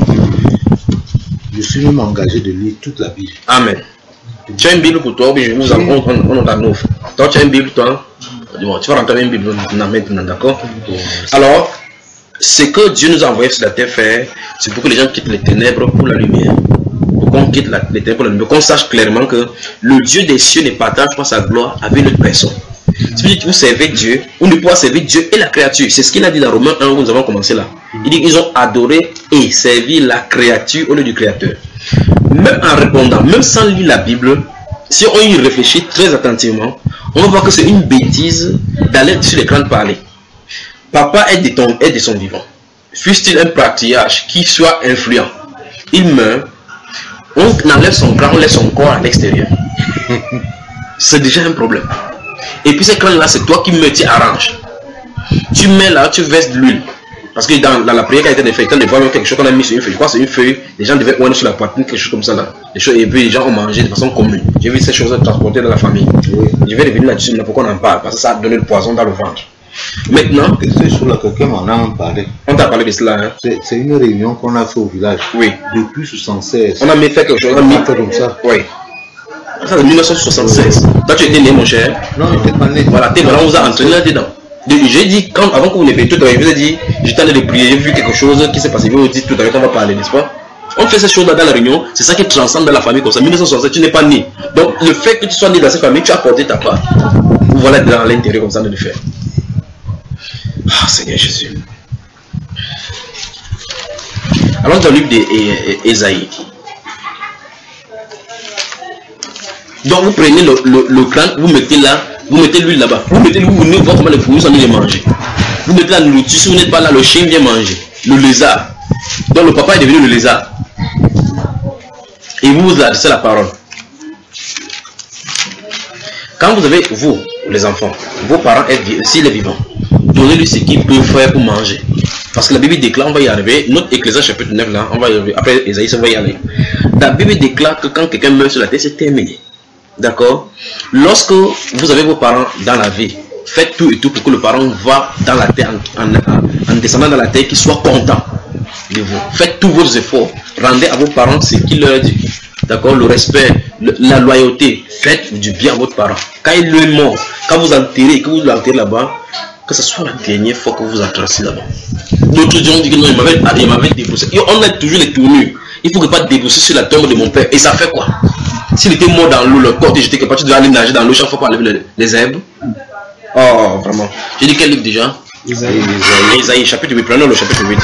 Je suis même engagé de lire toute la Bible. Amen. Tu as une Bible pour toi, ou bien je vous en on, on, on en a neuf. Toi, tu as une Bible, toi. Bon, tu vas rentrer une Bible maintenant, d'accord? Alors, ce que Dieu nous a envoyé sur la terre faire, c'est pour que les gens quittent les ténèbres pour la lumière. Pour qu'on quitte la, les ténèbres pour la lumière. Qu'on sache clairement que le Dieu des cieux ne partage pas sa gloire avec une autre personne. Si vous servez Dieu, vous ne pouvez pas servir Dieu et la créature. C'est ce qu'il a dit dans Romains un où nous avons commencé là. Il dit qu'ils ont adoré et servi la créature au lieu du créateur. Même en répondant, même sans lire la Bible, si on y réfléchit très attentivement, on va voir que c'est une bêtise d'aller sur l'écran de parler. Papa est de, ton, est de son vivant. Fût-il un patriarche qui soit influent, il meurt, on enlève son crâne, on laisse son corps à l'extérieur. C'est déjà un problème. Et puis ces crânes là, c'est toi qui mets, tu arranges. Tu mets là, tu verses de l'huile. Parce que dans la, la prière qui a été faite, quand on voit même quelque chose qu'on a mis sur une feuille, je crois que c'est une feuille, les gens devaient oindre sur la poitrine, quelque chose comme ça là. Les choses, et puis les gens ont mangé de façon commune. J'ai vu ces choses transportées dans la famille. Oui. Je vais revenir là-dessus, pourquoi on en parle, parce que ça a donné le poison dans le ventre. Maintenant, Ces choses-là, quelqu'un m'en a parlé. on t'a parlé de cela, hein? C'est c'est une réunion qu'on a fait au village. Oui. Depuis soixante-seize. On a mis fait quelque chose, on a mis. On a fait comme ça. Oui. Ça c'est mille neuf cent soixante-seize. Toi tu étais né, mon cher. Non, il n'était pas né. Voilà, tes parents vous ont entraîné là-dedans. J'ai dit, quand, avant que vous ne veniez tout à l'heure, je vous ai dit, j'étais en train de prier, j'ai vu quelque chose qui s'est passé, je vous dis tout à l'heure qu'on va parler, n'est-ce pas? On fait ces choses-là dans la réunion, c'est ça qui transcende dans la famille comme ça. mille neuf cent soixante-sept, tu n'es pas né. Donc, le fait que tu sois né dans cette famille, tu as porté ta part. Vous voilà dans l'intérieur comme ça de le faire. Ah, Seigneur Jésus. Alors dans le livre d'Ésaïe. Donc vous prenez le, le, le crâne, vous mettez là, vous mettez l'huile là-bas. Vous mettez l'huile, vous venez voir comment les fourmis sont en train de manger. Vous mettez la nourriture, si vous n'êtes pas là, le chien vient manger. Le lézard. Donc le papa est devenu le lézard. Et vous vous adressez la parole. Quand vous avez, vous, les enfants, vos parents, s'il est vivant, donnez-lui ce qu'il peut faire pour manger. Parce que la Bible déclare, on va y arriver, notre Ecclésiaste chapitre neuf là, on va y arriver, après Ésaïe, on va y aller. La Bible déclare que quand quelqu'un meurt sur la terre, c'est terminé. D'accord? Lorsque vous avez vos parents dans la vie, faites tout et tout pour que le parent va dans la terre, en, en, en descendant dans la terre, qu'il soit content de vous. Faites tous vos efforts, rendez à vos parents ce qu'il leur dit. D'accord? Le respect, le, la loyauté, faites du bien à votre parent. Quand il est mort, quand vous enterrez et que vous l'enterrez là-bas, que ce soit la dernière fois que vous entrez là-bas. D'autres gens disent que non, il m'avait déboussé. Et on a toujours les tournures. Il ne faut que pas débousser sur la tombe de mon père. Et ça fait quoi? S'il était mort dans l'eau, le corps, j'étais capable de aller nager dans l'eau chaque fois pour enlever les, les herbes. Oh, vraiment. J'ai dit quel livre déjà? Isaïe. Isaïe, chapitre huit. Prenons le chapitre huit.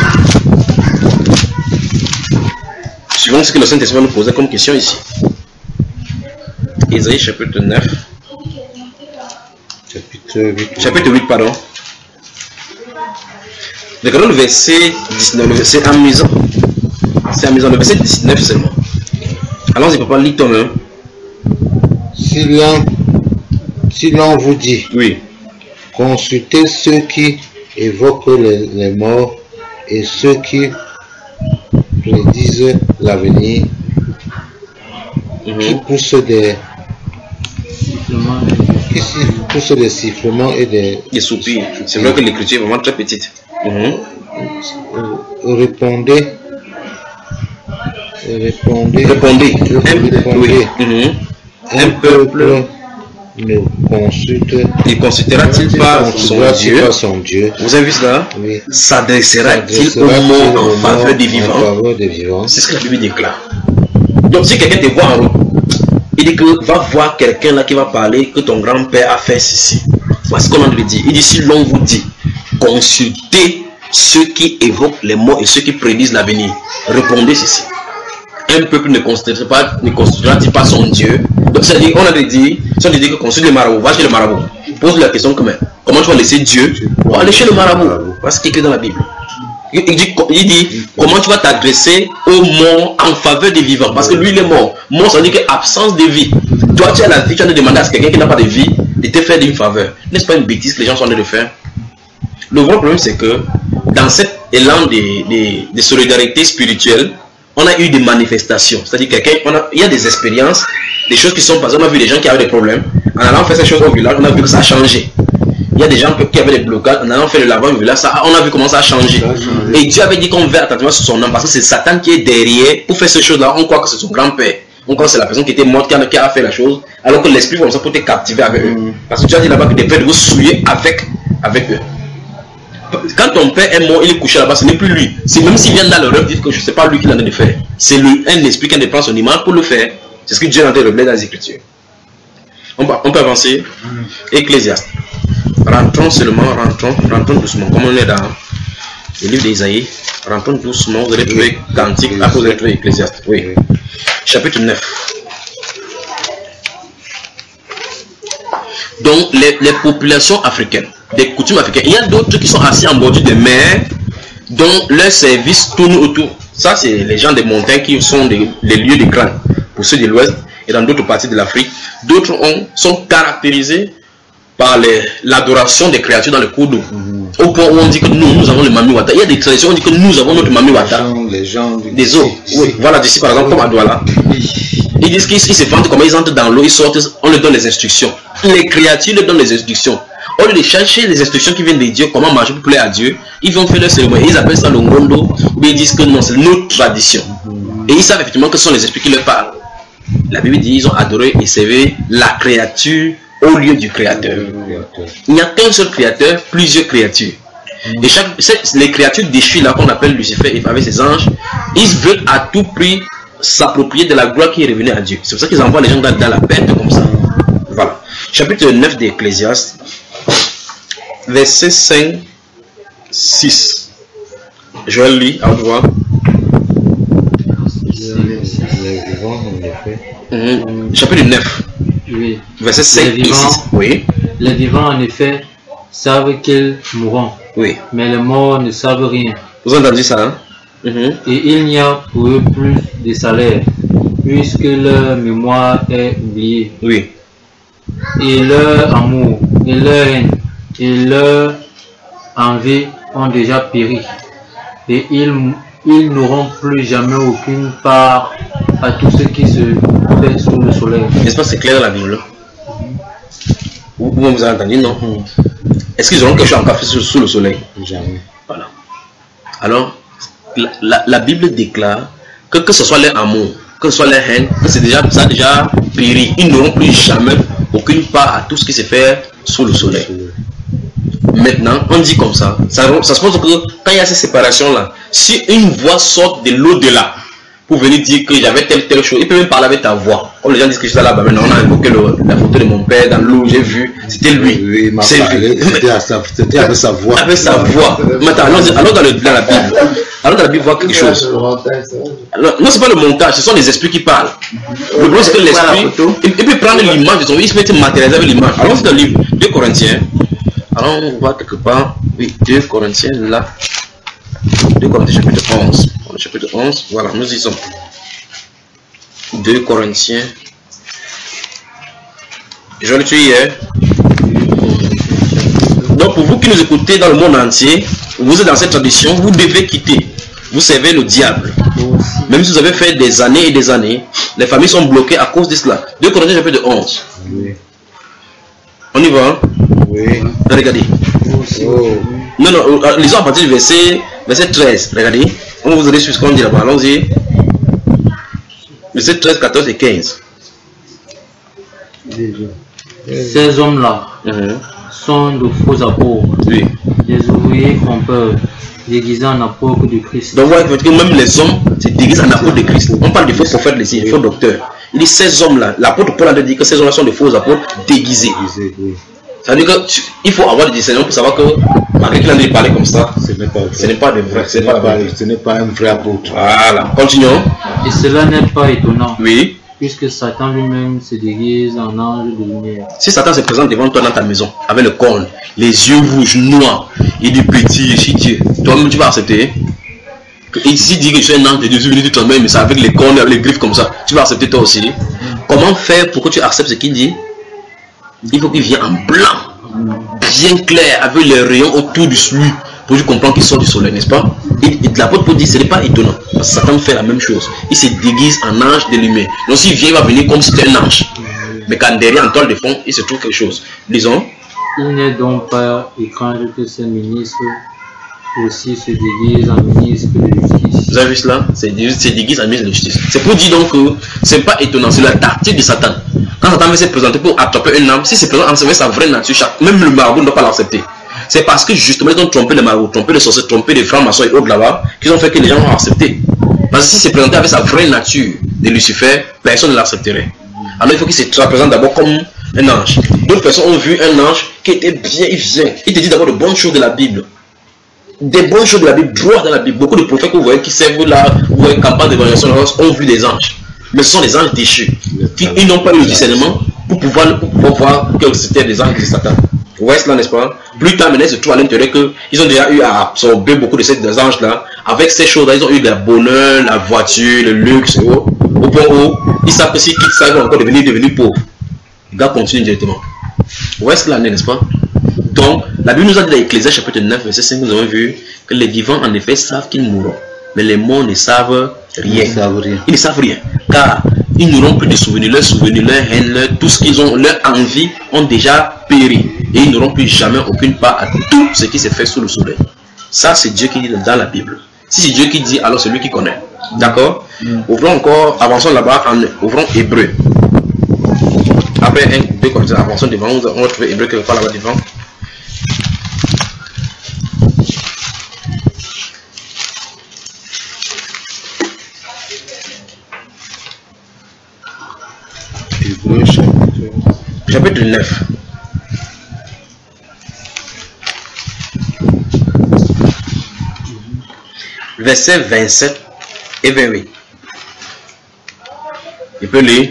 Suivons ce que le Saint-Esprit nous posait comme question ici. Isaïe, chapitre neuf. Chapitre huit. Chapitre huit, pardon. Regardons le verset dix-neuf. C'est amusant. C'est amusant. Le verset dix-neuf seulement. Allons-y, papa, lis toi-même. Si l'on si l'on vous dit, oui, consultez ceux qui évoquent les, les morts et ceux qui prédisent l'avenir, mm-hmm. qui poussent des qui poussent des sifflements et des, des soupirs. C'est vrai que l'écriture est vraiment très petite. Mm-hmm. Répondez. Répondez. Répondez. Répondez. Mm-hmm. Un peuple ne consulte. Il consultera-t-il pas son Dieu? Pas son Dieu. Vous avez vu cela? Oui. S'adressera-t-il au mort en faveur des vivants? C'est ce que la Bible déclare. Donc si quelqu'un te voit en route, il dit que va voir quelqu'un là qui va parler que ton grand-père a fait ceci. Voilà ce qu'on lui dit. Il dit si l'on vous dit, consultez ceux qui évoquent les morts et ceux qui prédisent l'avenir. Répondez ceci. Un peuple ne considère pas, ne considère-t-il pas son Dieu? Donc c'est-à-dire, on a dit, si on dit que consulte le marabout, va chez le marabout. Pose la question comment, comment tu vas laisser Dieu pour aller chez le marabout? Parce qu'il est écrit dans la Bible. Il dit, il dit comment tu vas t'adresser aux morts en faveur des vivants? Parce que lui il est mort. Mort, ça veut dire que absence de vie. Toi tu as la vie, tu as demandé à quelqu'un qui n'a pas de vie de te faire une faveur. N'est-ce pas une bêtise que les gens sont en train de faire? Le vrai problème c'est que dans cet élan de, de, de solidarité spirituelle, on a eu des manifestations. C'est-à-dire quelqu'un, il y a des expériences, des choses qui sont passées. On a vu des gens qui avaient des problèmes. En allant faire ces choses au village, on a vu que ça a changé. Il y a des gens qui avaient des blocages. En allant faire le lavage au village, ça, on a vu comment ça a changé. Et Dieu avait dit qu'on veut attentivement sur son nom parce que c'est Satan qui est derrière pour faire ces choses-là. On croit que c'est son grand-père. On croit que c'est la personne qui était morte qui a, qui a fait la chose. Alors que l'esprit comme ça peut te captiver avec eux. Parce que tu as dit là-bas que des pères vous souiller avec, avec eux. Quand ton père est mort, il est couché là-bas, ce n'est plus lui. C'est même s'il vient dans le rêve, dire que je ne sais pas lui qui l'a de faire. C'est un esprit qui a de prendre son image pour le faire. C'est ce que Dieu a de révéler dans les Écritures. On peut, on peut avancer. Ecclésiaste. Rentrons seulement, rentrons, rentrons doucement. Comme on est dans le livre d'Ésaïe, rentrons doucement. Vous allez trouver Cantique, après vous allez trouver Ecclésiaste. Oui. Chapitre neuf. Donc, les, les populations africaines, des coutumes africaines, il y a d'autres qui sont assis en bordure de mer, dont leur service tourne autour. Ça, c'est les gens des montagnes qui sont des, les lieux de crâne pour ceux de l'Ouest et dans d'autres parties de l'Afrique. D'autres sont caractérisés par l'adoration des créatures dans le cours d'eau. Mm-hmm. Au point où on dit que nous, nous avons le Mami Wata. Il y a des traditions où on dit que nous avons notre Mami Wata. Les gens des eaux. Oui. Voilà, d'ici par exemple, comme à Douala. Ils disent qu'ils se vantent comment ils entrent dans l'eau, ils sortent, on leur donne les instructions. Les créatures leur donnent les instructions. Au lieu de chercher les instructions qui viennent de Dieu, comment marcher pour plaire à Dieu, ils vont faire leur cérémonie. Ils appellent ça le ngondo, mais ils disent que non, c'est notre tradition. Et ils savent effectivement que ce sont les esprits qui leur parlent. La Bible dit qu'ils ont adoré et servi la créature au lieu du créateur. Il n'y a qu'un seul créateur, plusieurs créatures. Et chaque, les créatures déchues là qu'on appelle Lucifer avec ses anges, ils veulent à tout prix s'approprier de la gloire qui est revenue à Dieu. C'est pour ça qu'ils envoient les gens dans, dans la perte comme ça. Voilà. Chapitre neuf d'Ecclésiaste, verset cinq six. Joël lit, à haute voix. Les vivants, en effet. Mmh. Chapitre neuf. Oui. Verset cinq et six. Oui. Les vivants, en effet, savent qu'ils mourront. Oui. Mais les morts ne savent rien. Vous entendez ça, hein? Mmh. Et il n'y a pour eux plus de salaire, puisque leur mémoire est oubliée. Oui. Et leur amour, et leur haine, et leur envie ont déjà péri. Et ils, ils n'auront plus jamais aucune part à tout ce qui se fait sous le soleil. N'est-ce pas, c'est clair dans la Bible? Vous, vous avez entendu, non? Mmh. Est-ce qu'ils auront quelque chose encore fait sous, sous le soleil? Jamais. Voilà. Alors, la, la, la Bible déclare que que ce soit leur amour, que ce soit leur haine, que c'est déjà, ça a déjà péri. Ils n'auront plus jamais aucune part à tout ce qui se fait sous le soleil. Maintenant, on dit comme ça, ça, ça se pose que quand il y a ces séparations-là, si une voix sort de l'au-delà pour venir dire que j'avais telle telle chose, il peut même parler avec ta voix. Comme les gens disent que je suis là-bas, maintenant on a invoqué le, la photo de mon père dans l'eau, j'ai vu, c'était lui. Oui, il m'a parlé, c'était avec sa voix. Avec sa voix. Maintenant, allons, allons dans, le, dans la Bible. Allons dans la Bible voir quelque chose. Alors, non, c'est pas le montage, ce sont les esprits qui parlent. Le problème, c'est que l'esprit, il, il peut prendre l'image de son vie, il se met matérialiser avec l'image. Allons dans le livre deux Corinthiens. Alors, on voit quelque part, oui, deux Corinthiens, là. deux Corinthiens, chapitre onze. Chapitre onze, voilà, nous y sommes. deux Corinthiens. Je l'ai tué hier. Donc, pour vous qui nous écoutez dans le monde entier, vous êtes dans cette tradition, vous devez quitter. Vous servez le diable. Même si vous avez fait des années et des années, les familles sont bloquées à cause de cela. deux Corinthiens, chapitre onze. Oui. On y va, hein? Oui. Regardez. Oh. Non, non, lisons à partir du verset, verset treize. Regardez. On vous allez sur ce qu'on dit là-bas. Allons-y. Verset treize, quatorze et quinze. Ces hommes-là Mm-hmm. sont de faux apôtres, Oui. des ouvriers trompeurs, déguisés en apôtres de Christ. Donc, vous voyez que même les hommes se déguisent en apôtres de Christ. On parle de faux prophètes, les faux docteurs. Il dit ces hommes-là, l'apôtre Paul a dit que ces hommes-là sont de faux apôtres déguisés. Oui. Ça veut dire qu'il faut avoir des discernements pour savoir que, malgré qu'il a dit parler comme ça, Ce n'est pas vrai. ce n'est pas de vrai. Ce n'est pas, ce n'est pas un vrai apôtre. Voilà. Continuons. Et cela n'est pas étonnant, Oui. puisque Satan lui-même se déguise en ange de lumière. Si Satan se présente devant toi dans ta maison, avec le corne, les yeux rouges, noirs, et du petit, chiquier, toi-même tu vas accepter. Et s'il dit que je suis un ange de Dieu, venu de toi-même, mais c'est avec les cornes, avec les griffes comme ça, tu vas accepter toi aussi. Comment faire pour que tu acceptes ce qu'il dit? Il faut qu'il vienne en blanc, bien clair, avec les rayons autour de lui, pour que tu comprends qu'il sort du soleil, n'est-ce pas? Et, et l'apôtre Paul dit, ce n'est pas étonnant, parce que Satan fait la même chose. Il se déguise en ange de lumière. Donc s'il vient, il va venir comme si c'était un ange. Mais quand derrière, en toile de fond, il se trouve quelque chose. Disons. Il n'est donc pas étrange que ces ministres aussi se déguisent en ministres de justice. Vous avez vu cela? C'est déguise en ministre de justice. C'est pour dire donc que ce n'est pas étonnant, c'est la tactique de Satan. Quand Satan veut se présenter pour attraper une âme, si c'est présent avec sa vraie nature, chaque, même le marabout ne doit pas l'accepter. C'est parce que justement ils ont trompé les marabouts, trompé les sorciers, trompé les francs-maçons et autres là-bas, qu'ils ont fait que les gens ont accepté. Parce que si c'est présenté avec sa vraie nature de Lucifer, personne ne l'accepterait. Alors il faut qu'il se présente d'abord comme un ange. D'autres personnes ont vu un ange qui était bien, il vient. Il te dit d'abord de bonnes choses de la Bible. Des bonnes choses de la Bible, droit dans la Bible. Beaucoup de prophètes que vous voyez qui servent là, vous voyez campagne d'évangélisation, ont vu des anges. Mais ce sont des anges déchus. Qui, ils n'ont pas eu le discernement pour pouvoir, pour pouvoir voir que c'était des anges de Satan. Vous voyez cela, n'est-ce pas? Plus tard, maintenant, ils se trouvent à l'intérieur qu'ils ont déjà eu à absorber beaucoup de ces anges-là. Avec ces choses-là, ils ont eu le bonheur, la voiture, le luxe, au, au point où ils savent que s'ils quittent ça, ils vont encore devenir, devenir pauvres. Le gars continue directement. Vous voyez cela, n'est-ce pas? Donc, la Bible nous a dit dans Ecclésiaste chapitre neuf, verset cinq, nous avons vu que les vivants, en effet, savent qu'ils mourront. Mais les morts ne savent rien. Ils ne savent rien. Ils ne savent rien. Car ils n'auront plus de souvenirs. Leurs souvenirs, leur haine, leur, tout ce qu'ils ont, leur envie ont déjà péri. Et ils n'auront plus jamais aucune part à tout ce qui s'est fait sous le soleil. Ça, c'est Dieu qui dit dans la Bible. Si c'est Dieu qui dit, alors c'est lui qui connaît. D'accord? mm. Ouvrons encore, avançons là-bas, en ouvrons Hébreu. Après un, deux Corinthiens, avançons devant, on va trouver Hébreu quelque part là-bas devant. Hébreu chapitre... chapitre neuf. versets vingt-sept et vingt-huit. Il peut lire.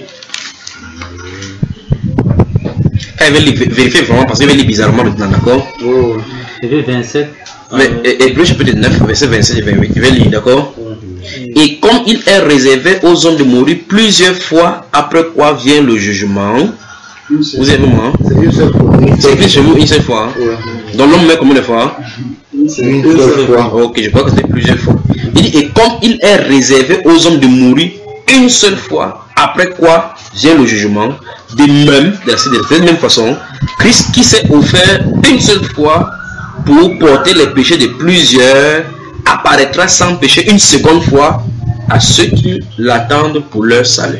Quand il veut vérifier vraiment, parce qu'il veut lire bizarrement maintenant, d'accord? Oh. vingt-sept. Et Hébreux chapitre neuf, verset vingt-sept et vingt-huit. Il veut lire, d'accord? Et comme il est réservé aux hommes de mourir plusieurs fois, après quoi vient le jugement. Vous avez moi? C'est une seule fois. C'est écrit chez vous une seule fois. Ouais. Donc l'homme meurt combien de fois? C'est une seule fois. Ok, je crois que c'était plusieurs fois. Il dit, et comme il est réservé aux hommes de mourir une seule fois, après quoi vient le jugement, de même, de la même façon, Christ qui s'est offert une seule fois pour porter les péchés de plusieurs, apparaîtra sans péché une seconde fois à ceux qui l'attendent pour leur salut.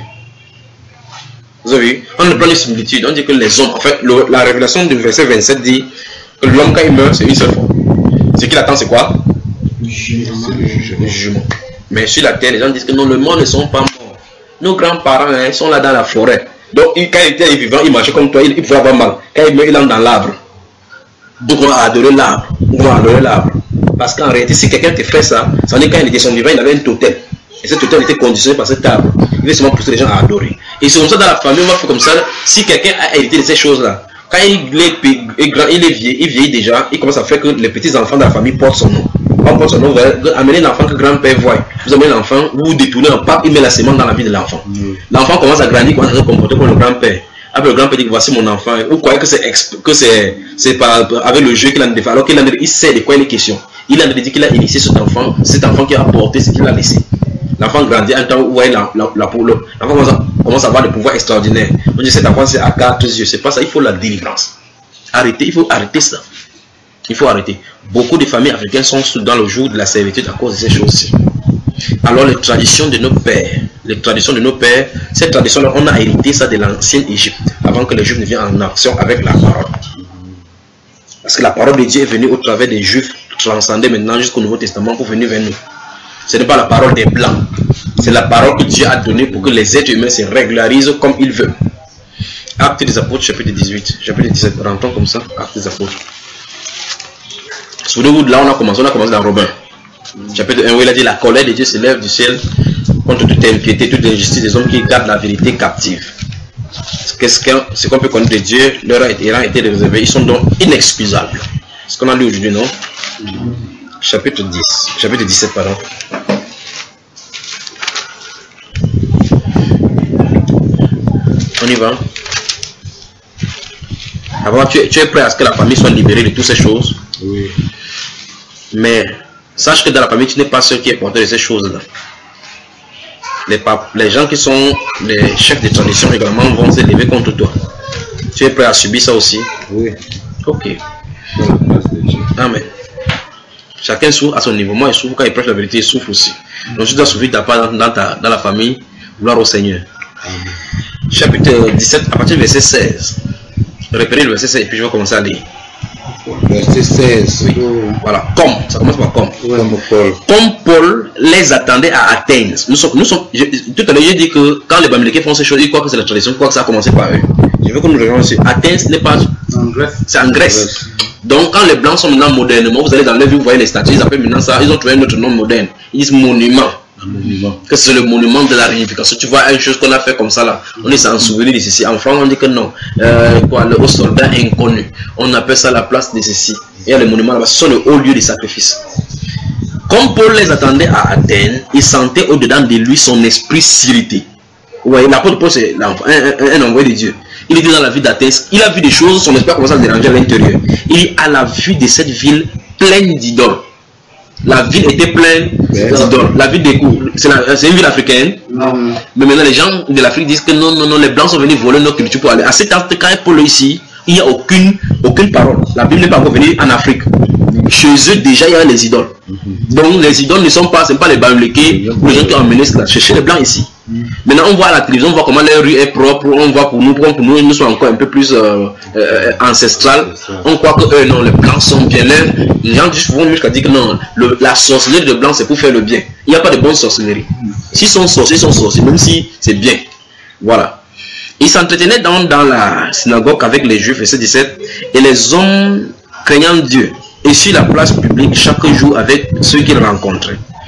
Vous avez vu, on ne prend les similitudes, on dit que les hommes, en fait, le, la révélation du verset vingt-sept dit que l'homme quand il meurt, c'est une seule fois. Ce qu'il attend, c'est quoi? Le jugement. Mais sur la terre, les gens disent que non, le monde ne sont pas morts. Nos grands-parents hein, sont là dans la forêt. Donc, quand il était vivant, il marchait comme toi, il, il pouvait avoir mal. Quand il meurt, il entre dans l'arbre. Donc, on va adorer l'arbre. On va adorer l'arbre. Parce qu'en réalité, si quelqu'un te fait ça, ça veut dire quand il était son vivant, il avait un totem. Et ce totem était conditionné par cet arbre. Il veut seulement pousser les gens à adorer. Et c'est comme ça dans la famille, on va faire comme ça. Si quelqu'un a hérité de ces choses-là, quand il est, il est vieilli, il vieillit déjà, il commence à faire que les petits-enfants de la famille portent son nom. On porte son nom, vous allez amener l'enfant que grand-père voit. Vous amenez l'enfant, vous vous détournez un pas, il met la semence dans la vie de l'enfant. Mm. L'enfant commence à grandir, commence à se comporter comme le grand-père. Après le grand-père dit, voici mon enfant. Vous croyez que c'est que c'est c'est pas avec le jeu qu'il a défait, alors qu'il il sait de quoi il est question. Il a dit qu'il a initié cet enfant, cet enfant qui a apporté ce qu'il a laissé. L'enfant grandit un temps où ouais, la, la, la, l'enfant commence, commence à avoir des pouvoirs extraordinaires. On dit cet enfant c'est à quatre yeux, c'est pas ça, il faut la délivrance. Arrêtez, il faut arrêter ça. Il faut arrêter. Beaucoup de familles africaines sont dans le jour de la servitude à cause de ces choses-ci. Alors les traditions de nos pères, les traditions de nos pères, ces traditions-là, on a hérité ça de l'ancienne Égypte, avant que les Juifs ne viennent en action avec la parole. Parce que la parole de Dieu est venue au travers des Juifs, transcendée maintenant jusqu'au Nouveau Testament pour venir vers nous. Ce n'est pas la parole des Blancs, c'est la parole que Dieu a donnée pour que les êtres humains se régularisent comme ils veulent. Actes des Apôtres, chapitre dix-huit, chapitre dix-sept, rentrons comme ça, Actes des Apôtres. Souvenez-vous, là on a commencé, on a commencé dans Romains. Chapitre un où il a dit la colère de Dieu s'élève du ciel contre toute impiété, toute injustice des hommes qui gardent la vérité captive. Ce qu'on peut connaître de Dieu, leur errant a été réservé, ils sont donc inexcusables. Ce qu'on a lu aujourd'hui, non? Chapitre dix, chapitre dix-sept, pardon. On y va. Avant, tu es, tu es prêt à ce que la famille soit libérée de toutes ces choses? Oui. Mais sache que dans la famille, tu n'es pas seul qui est porteur de ces choses-là. Les, les gens qui sont les chefs de tradition également vont se lever contre toi. Tu es prêt à subir ça aussi? Oui. Ok. Amen. Chacun souffre à son niveau. Moi, je souffre quand il prêche la vérité, il souffre aussi. Donc, tu dois souffrir ta part dans, ta, dans la famille. Gloire au Seigneur. Amen. Chapitre dix-sept, à partir du verset seize. Repérez le verset seize et puis je vais commencer à lire. Verset seize. Oui. Voilà. Comme. Ça commence par comme. Comme Paul. Comme Paul les attendait à Athènes. Nous sommes, nous sommes, je, tout à l'heure, j'ai dit que quand les Bamilekés font ces choses, ils croient que c'est la tradition, ils croient que ça a commencé par eux. Je veux que nous rejoignions ici. Athènes n'est pas. En Grèce. C'est en Grèce. Donc, quand les Blancs sont maintenant modernement, vous allez dans leur vie, vous voyez les statues, ils appellent maintenant ça, ils ont trouvé un autre nom moderne. Ils disent monument. Monument. Que c'est le monument de la réunification. Tu vois une chose qu'on a fait comme ça là, on est sans souvenir de ceci. En France on dit que non, euh, quoi, le haut soldat inconnu, on appelle ça la place de ceci. Il y a le monument là-bas, ce sont le haut lieu de sacrifice. Comme Paul les attendait à Athènes, il sentait au-dedans de lui son esprit s'irriter. Vous voyez, l'apôtre Paul c'est un, un, un envoyé de Dieu. Il était dans la ville d'Athènes, il a vu des choses, son esprit a commencé à le déranger à l'intérieur. Il dit à la vue de cette ville pleine d'idoles. La ville était pleine d'idoles. La ville des coups, c'est une ville africaine. Non. Mais maintenant les gens de l'Afrique disent que non, non, non, les Blancs sont venus voler notre culture pour aller. À cet instant, quand Paul est ici, il n'y a aucune, aucune parole. La Bible n'est pas encore venue en Afrique. Chez eux, déjà, il y a les idoles. Donc, les idoles ne sont pas, ce n'est pas les Bamilekés ou les gens qui ont emmené cela. Chez les Blancs ici. Maintenant, on voit à la télévision, on voit comment la rue est propre. On voit pour nous, pour nous, nous sommes encore un peu plus euh, euh, ancestrales. On croit que eux, non, les Blancs sont bien là. Les gens vont jusqu'à dire que non, le, la sorcellerie de Blanc, c'est pour faire le bien. Il n'y a pas de bonne sorcellerie. S'ils sont sorciers, ils sont sorciers, même si c'est bien. Voilà. Ils s'entretenaient dans, dans la synagogue avec les Juifs, verset dix-sept, et les hommes craignant Dieu, et sur la place publique chaque jour avec ceux qu'ils rencontraient.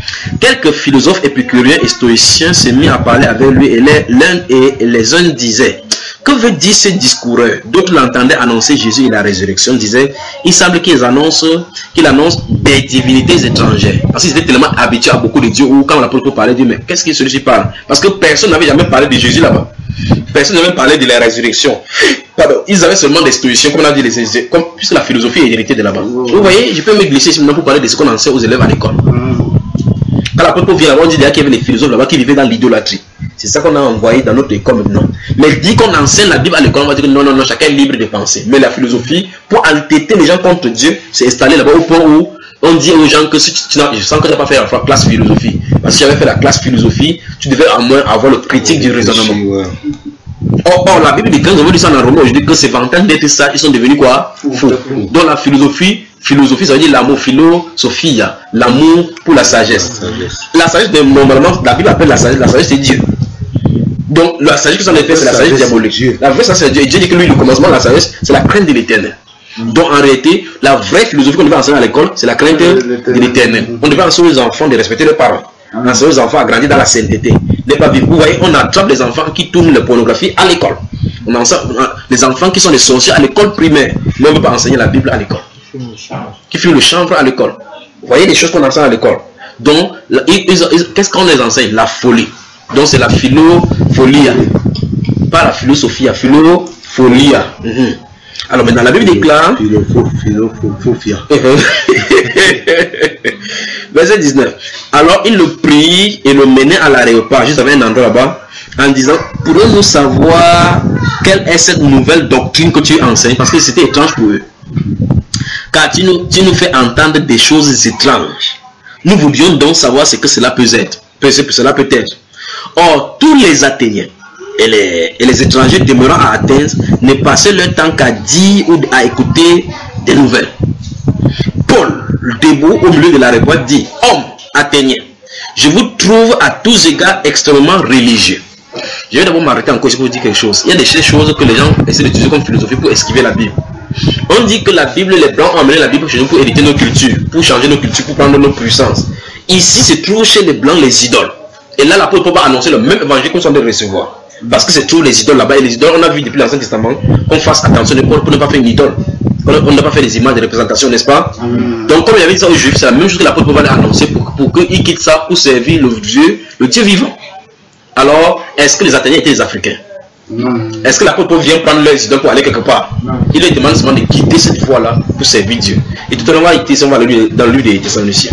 Quelques philosophes épicuriens et stoïciens se mirent à parler avec lui et l'un et les uns disaient: que veut dire ce discours? D'autres l'entendaient annoncer Jésus et la résurrection, disaient: il semble qu'ils annoncent, qu'il annonce des divinités étrangères. Parce qu'ils étaient tellement habitués à beaucoup de dieux, où quand l'apôtre parlait de Dieu, mais qu'est-ce qu'il celui-ci parle? Parce que personne n'avait jamais parlé de Jésus là-bas. Personne n'avait parlé de la résurrection. Pardon, ils avaient seulement des stoïciens, comme on a dit, les, comme, puisque la philosophie est héritée de là-bas. Vous voyez, je peux me glisser maintenant pour parler de ce qu'on enseigne aux élèves à l'école. Quand l'apôtre vient là-bas, on dit qu'il y avait les philosophes là-bas qui vivaient dans l'idolâtrie. C'est ça qu'on a envoyé dans notre école maintenant. Mais dit qu'on enseigne la Bible à l'école, on va dire que non, non, non, chacun est libre de penser. Mais la philosophie, pour entêter les gens contre Dieu, c'est installé là-bas au point où on dit aux gens que si tu, tu je sens que tu n'as pas fait la classe philosophie. Parce que si tu avais fait la classe philosophie, tu devais au moins avoir le critique du raisonnement. Or, or, la Bible dit, quand nous avons dit ça dans Romains, je dis que ces vantages d'être sages, ils sont devenus quoi? Fous. Donc la philosophie, philosophie, ça veut dire l'amour, philosophia, l'amour pour la sagesse. La sagesse, normalement, la Bible appelle la sagesse, la sagesse c'est Dieu. Donc la sagesse que ça en fait, c'est la sagesse diabolique. La vraie sagesse c'est Dieu. Et Dieu dit que lui, le commencement de la sagesse, c'est la crainte de l'éternel. Donc en réalité, la vraie philosophie qu'on devait enseigner à l'école, c'est la crainte de l'éternel. On devait enseigner aux enfants de respecter leurs parents. Enseigner aux enfants à grandir dans la sainteté. Ne pas vivre. Vous voyez, on attrape les enfants qui tournent la pornographie à l'école. On enseigne les enfants qui sont des sorciers à l'école primaire. Mais on ne peut pas enseigner la Bible à l'école. Qui fument le chanvre à l'école. Vous voyez les choses qu'on enseigne à l'école. Donc, qu'est-ce qu'on les enseigne? La folie. Donc c'est la philopholia. Pas la philosophie, la philopholia. Mm-hmm. Alors maintenant la Bible déclare verset dix-neuf. Alors il le prit et le menait à l'aréopage, juste avec un endroit là-bas, en disant: pourrons-nous savoir quelle est cette nouvelle doctrine que tu enseignes? Parce que c'était étrange pour eux. Car tu nous, tu nous fais entendre des choses étranges. Nous voudrions donc savoir ce que cela peut être. Cela peut être. Or, tous les Athéniens et les, et les étrangers demeurant à Athènes ne passaient leur temps qu'à dire ou à écouter des nouvelles. Paul, debout au milieu de la révolte, dit: homme athénien, je vous trouve à tous égards extrêmement religieux. Je vais d'abord m'arrêter encore ici pour vous dire quelque chose. Il y a des choses que les gens essaient d'utiliser comme philosophie pour esquiver la Bible. On dit que la Bible, les Blancs ont amené la Bible chez nous pour hériter nos cultures, pour changer nos cultures, pour prendre nos puissances. Ici se trouvent chez les Blancs les idoles. Et là, l'apôtre Paul va annoncer le même évangile qu'on sont de recevoir. Parce que c'est toujours les idoles là-bas. Et les idoles, on a vu depuis l'Ancien Testament qu'on fasse attention pour ne pas faire une idole. On n'a pas fait des images de représentation, n'est-ce pas? Mm. Donc, comme il avait dit ça aux Juifs, c'est la même chose que l'apôtre Paul va annoncer pour, pour qu'ils quittent ça pour servir le Dieu, le Dieu vivant. Alors, est-ce que les Athéniens étaient des Africains? Mm. Est-ce que l'apôtre Paul vient prendre leurs idoles pour aller quelque part? Mm. Il leur demande seulement de quitter cette foi-là pour servir Dieu. Et tout à l'heure, on va aller dans le livre des Thessaloniciens.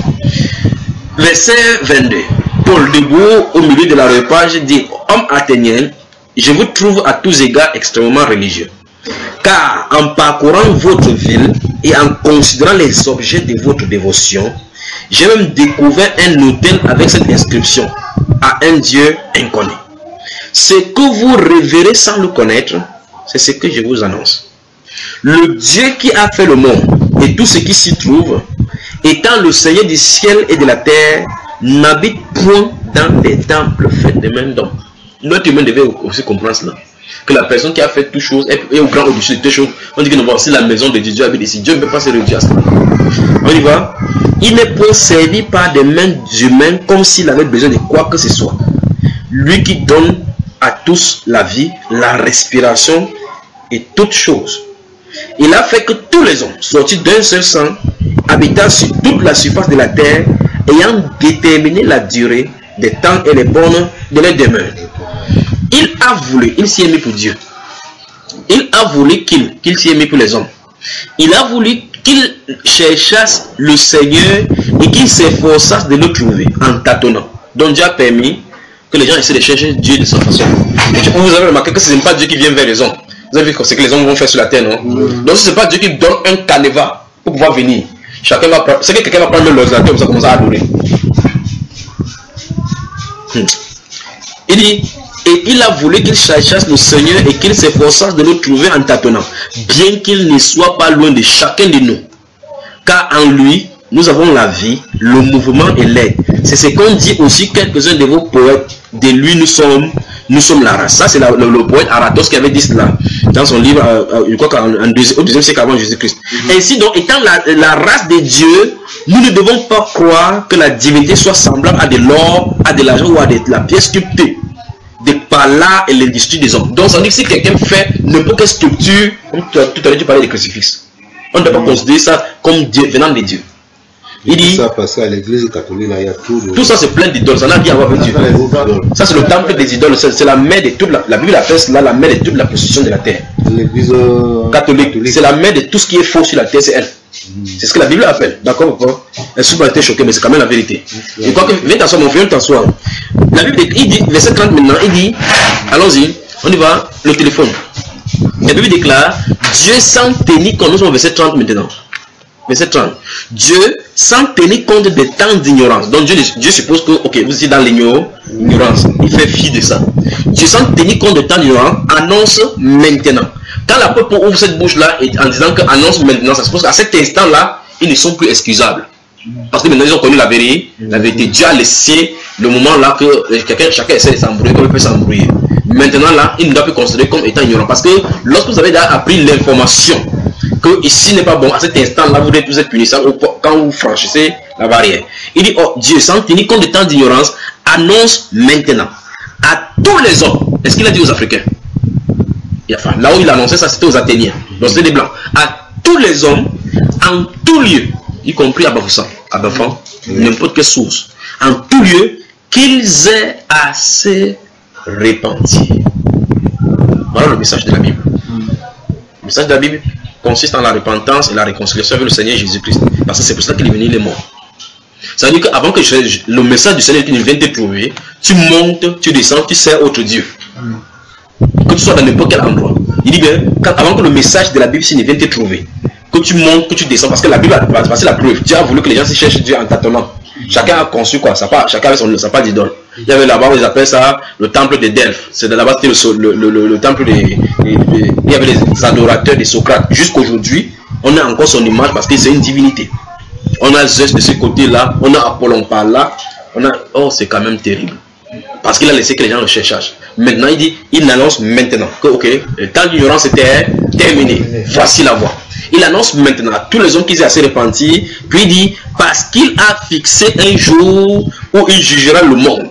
Verset vingt-deux. Paul, debout au milieu de la repas, dit: homme athénien, je vous trouve à tous égards extrêmement religieux. Car en parcourant votre ville et en considérant les objets de votre dévotion, j'ai même découvert un autel avec cette inscription: à un Dieu inconnu. Ce que vous révérez sans le connaître, c'est ce que je vous annonce. Le Dieu qui a fait le monde et tout ce qui s'y trouve, étant le Seigneur du ciel et de la terre, n'habite point dans des temples faits de mains d'hommes. Notre humain devait aussi comprendre cela. Que la personne qui a fait toutes choses est au grand au-dessus de toutes choses. On dit que non, voici la maison de Dieu, Dieu habite ici. Dieu ne peut pas se réduire à cela. On y va. Il n'est point servi par des mains humaines comme s'il avait besoin de quoi que ce soit. Lui qui donne à tous la vie, la respiration et toutes choses. Il a fait que tous les hommes, sortis d'un seul sang, habitant sur toute la surface de la terre, ayant déterminé la durée des temps et les bornes de leur demeure. Il a voulu, il s'y est mis pour Dieu. Il a voulu qu'il qu'il s'y est mis pour les hommes. Il a voulu qu'il cherchasse le Seigneur et qu'il s'efforçasse de le trouver en tâtonnant. Donc Dieu a permis que les gens essaient de chercher Dieu de cette façon. Et vous avez remarqué que ce n'est pas Dieu qui vient vers les hommes. Vous avez vu que c'est que les hommes vont faire sur la terre, non? Mm. Donc ce n'est pas Dieu qui donne un canevas pour pouvoir venir. Chacun va prendre, c'est que quelqu'un va prendre l'ordinateur comme ça commence à adorer. Hmm. Il dit, et il a voulu qu'il cherchasse le Seigneur et qu'il s'efforçasse de le trouver en tâtonnant, bien qu'il ne soit pas loin de chacun de nous. Car en lui, nous avons la vie, le mouvement et l'aide. C'est ce qu'ont dit aussi quelques-uns de vos poètes. De lui, nous sommes, nous sommes la race. Ça, c'est le, le poète Aratos qui avait dit cela dans son livre, euh, je crois qu'au deuxième siècle avant Jésus-Christ. Mm-hmm. Ainsi donc, étant la, la race de Dieu, Nous ne devons pas croire que la divinité soit semblable à de l'or, à de l'argent ou à de la pierre sculptée, de par l'art et l'industrie des hommes. Donc ça veut dire que si quelqu'un fait n'importe quelle sculpture, comme tout à l'heure tu parlais des crucifixes, on ne doit pas considérer ça comme Dieu, venant de Dieu. Il dit, ça parce qu'à l'église catholique, là, il y a tout. Le... Tout ça c'est plein d'idoles, ça n'a rien à voir avec Dieu. Ça c'est le temple des idoles, c'est la mère de toute la, la Bible appelle cela la mère de toute la possession de la terre. L'église catholique, catholique. C'est la mère de tout ce qui est faux sur la terre, c'est elle. Mm. C'est ce que la Bible appelle, d'accord? Elle souvent été choquée, mais c'est quand même la vérité. Mm. Et quoi que, viens t'asseoir, mon frère, t'asseoir. La Bible, il dit, verset trente maintenant, il dit, allons-y, on y va, le téléphone. La Bible déclare, Dieu sans tenir compte, nous sommes au verset trente maintenant. Verset trente. Dieu, sans tenir compte des temps d'ignorance. Donc Dieu, Dieu suppose que, ok, vous êtes dans l'ignorance. Il fait fi de ça. Dieu, sans tenir compte des temps d'ignorance, annonce maintenant. Quand la peuple ouvre cette bouche-là en disant que annonce maintenant, ça suppose qu'à cet instant-là, ils ne sont plus excusables. Parce que maintenant ils ont connu la vérité. La vérité. Dieu a laissé le moment là que quelqu'un, chacun essaie de s'embrouiller comme il peut s'embrouiller. Maintenant là, il ne doit plus considérer comme étant ignorant. Parce que lorsque vous avez déjà appris l'information que ici n'est pas bon, à cet instant-là, vous êtes, vous êtes punissable quand vous franchissez la barrière. Il dit, oh Dieu, sans tenir compte de temps d'ignorance, annonce maintenant à tous les hommes. Est-ce qu'il a dit aux Africains? Enfin, là où il annonçait ça, c'était aux Athéniens. Donc c'était des blancs. À tous les hommes, en tout lieu, y compris à Bafoussa, à Bafan, n'importe quelle source, en tout lieu, qu'ils aient à se repentir. Voilà le message de la Bible. Le message de la Bible consiste en la repentance et la réconciliation avec le Seigneur Jésus-Christ. Parce que c'est pour ça qu'il est venu les morts. Ça veut dire qu'avant que je, je, le message du Seigneur vienne te trouver, tu montes, tu descends, tu sers autre Dieu. Que tu sois dans n'importe quel endroit. Il dit bien, quand, avant que le message de la Bible ne vienne te trouver, que tu montes, que tu descends, parce que la Bible va passer la preuve. Dieu a voulu que les gens se cherchent Dieu en tâtonnant. Chacun a conçu quoi, ça part, chacun avait son sapin d'idole. Il y avait là-bas, ils appellent ça le temple de Delphes. C'est là-bas c'était le, le, le, le temple des, des, des. Il y avait les adorateurs de Socrate. Jusqu'aujourd'hui, on a encore son image parce que c'est une divinité. On a Zeus de ce côté-là, on a Apollon par là. On a. Oh, c'est quand même terrible. Parce qu'il a laissé que les gens le cherchent. Maintenant, il dit, il annonce maintenant que, ok, le temps d'ignorance était terminé. Voici la voie. Il annonce maintenant à tous les hommes qu'ils aient assez repentis. Puis il dit, parce qu'il a fixé un jour où il jugera le monde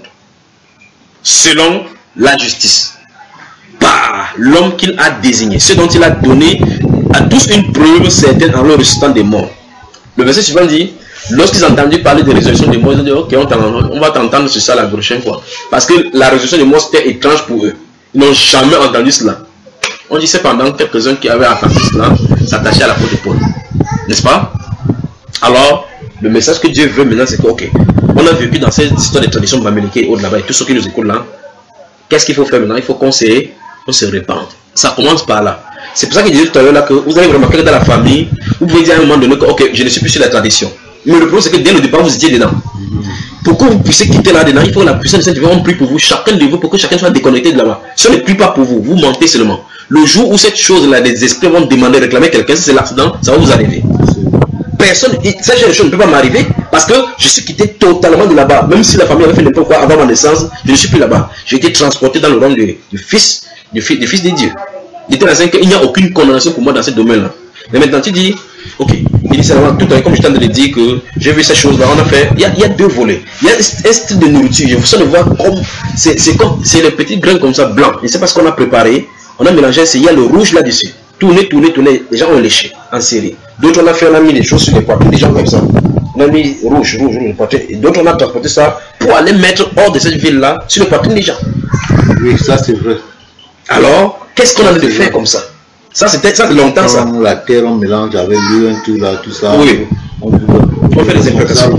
selon la justice. Par l'homme qu'il a désigné. Ce dont il a donné à tous une preuve certaine en leur ressuscitant des morts. Le verset suivant dit, lorsqu'ils ont entendu parler de résurrection des morts, ils ont dit, ok, on, on va t'entendre sur ça la prochaine fois. Parce que la résurrection des morts, c'était étrange pour eux. Ils n'ont jamais entendu cela. On dit cependant quelques-uns qui avaient entendu cela s'attachaient à la peau de Paul. N'est-ce pas? Alors, le message que Dieu veut maintenant, c'est que, ok, on a vécu dans cette histoire de tradition mamélique et autres là-bas, et tous ceux qui nous écoutent là, qu'est-ce qu'il faut faire maintenant? Il faut qu'on se, on se répande. Ça commence par là. C'est pour ça qu'il disait tout à l'heure là que vous avez remarqué que dans la famille, vous pouvez dire à un moment donné que, ok, je ne suis plus sur la tradition. Mais le problème, c'est que dès le départ, vous étiez dedans. Pour que vous puissiez quitter là-dedans, il faut que la puissance de Saint-Esprit, on prie pour vous, chacun de vous, pour que chacun soit déconnecté de là-bas. Si on ne prie pas pour vous, vous mentez seulement. Le jour où cette chose-là, les esprits vont demander, réclamer quelqu'un, si c'est l'accident, ça va vous arriver. Personne, cette chose ne peut pas m'arriver parce que je suis quitté totalement de là-bas. Même si la famille avait fait n'importe quoi avant ma naissance, je ne suis plus là-bas. J'ai été transporté dans le rang du, du fils, du fils, du fils de Dieu. Il était dans un cas, il n'y a aucune condamnation pour moi dans ce domaine-là. Mais maintenant, tu dis, ok, il dit seulement tout à l'heure, comme je t'en ai dit que j'ai vu ces choses-là, on a fait, il y a, il y a deux volets. Il y a un style de nourriture, je vous le voir comme, c'est comme, c'est les petits grains comme ça, blancs. Et c'est parce qu'on a préparé, on a mélangé, il y a le rouge là-dessus. Tourner, tourner, tourner, les gens ont léché en série. D'autres on a fait, on a mis les choses sur les poitrines, des gens comme ça. On a mis rouge, rouge, rouge, les poitrines. Et d'autres on a transporté ça pour aller mettre hors de cette ville-là, sur les poitrines des gens. Oui, ça c'est vrai. Alors, qu'est-ce qu'on a de faire comme ça? Ça c'était ça longtemps ça. La terre on mélange avec l'huile, tout là, tout ça. Oui. On, on fait des implications.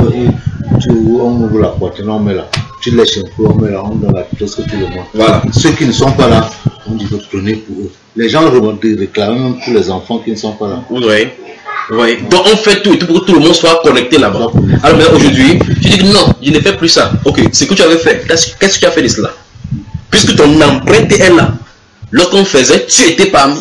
On ouvre la poitrine, on met là. Tu lèches un peu, on met là, on donne la chose que tu le montres. Voilà. Ceux qui ne sont pas là, on dit que prenez pour eux. Les gens réclament même pour les enfants qui ne sont pas là. Oui. Oui. Donc on fait tout, tout pour que tout le monde soit connecté là-bas. Alors maintenant aujourd'hui, tu dis que non, je ne fais plus ça. Ok, c'est que tu avais fait. Qu'est-ce que tu as fait de cela? Puisque ton empreinte est là. Lorsqu'on faisait, tu étais parmi.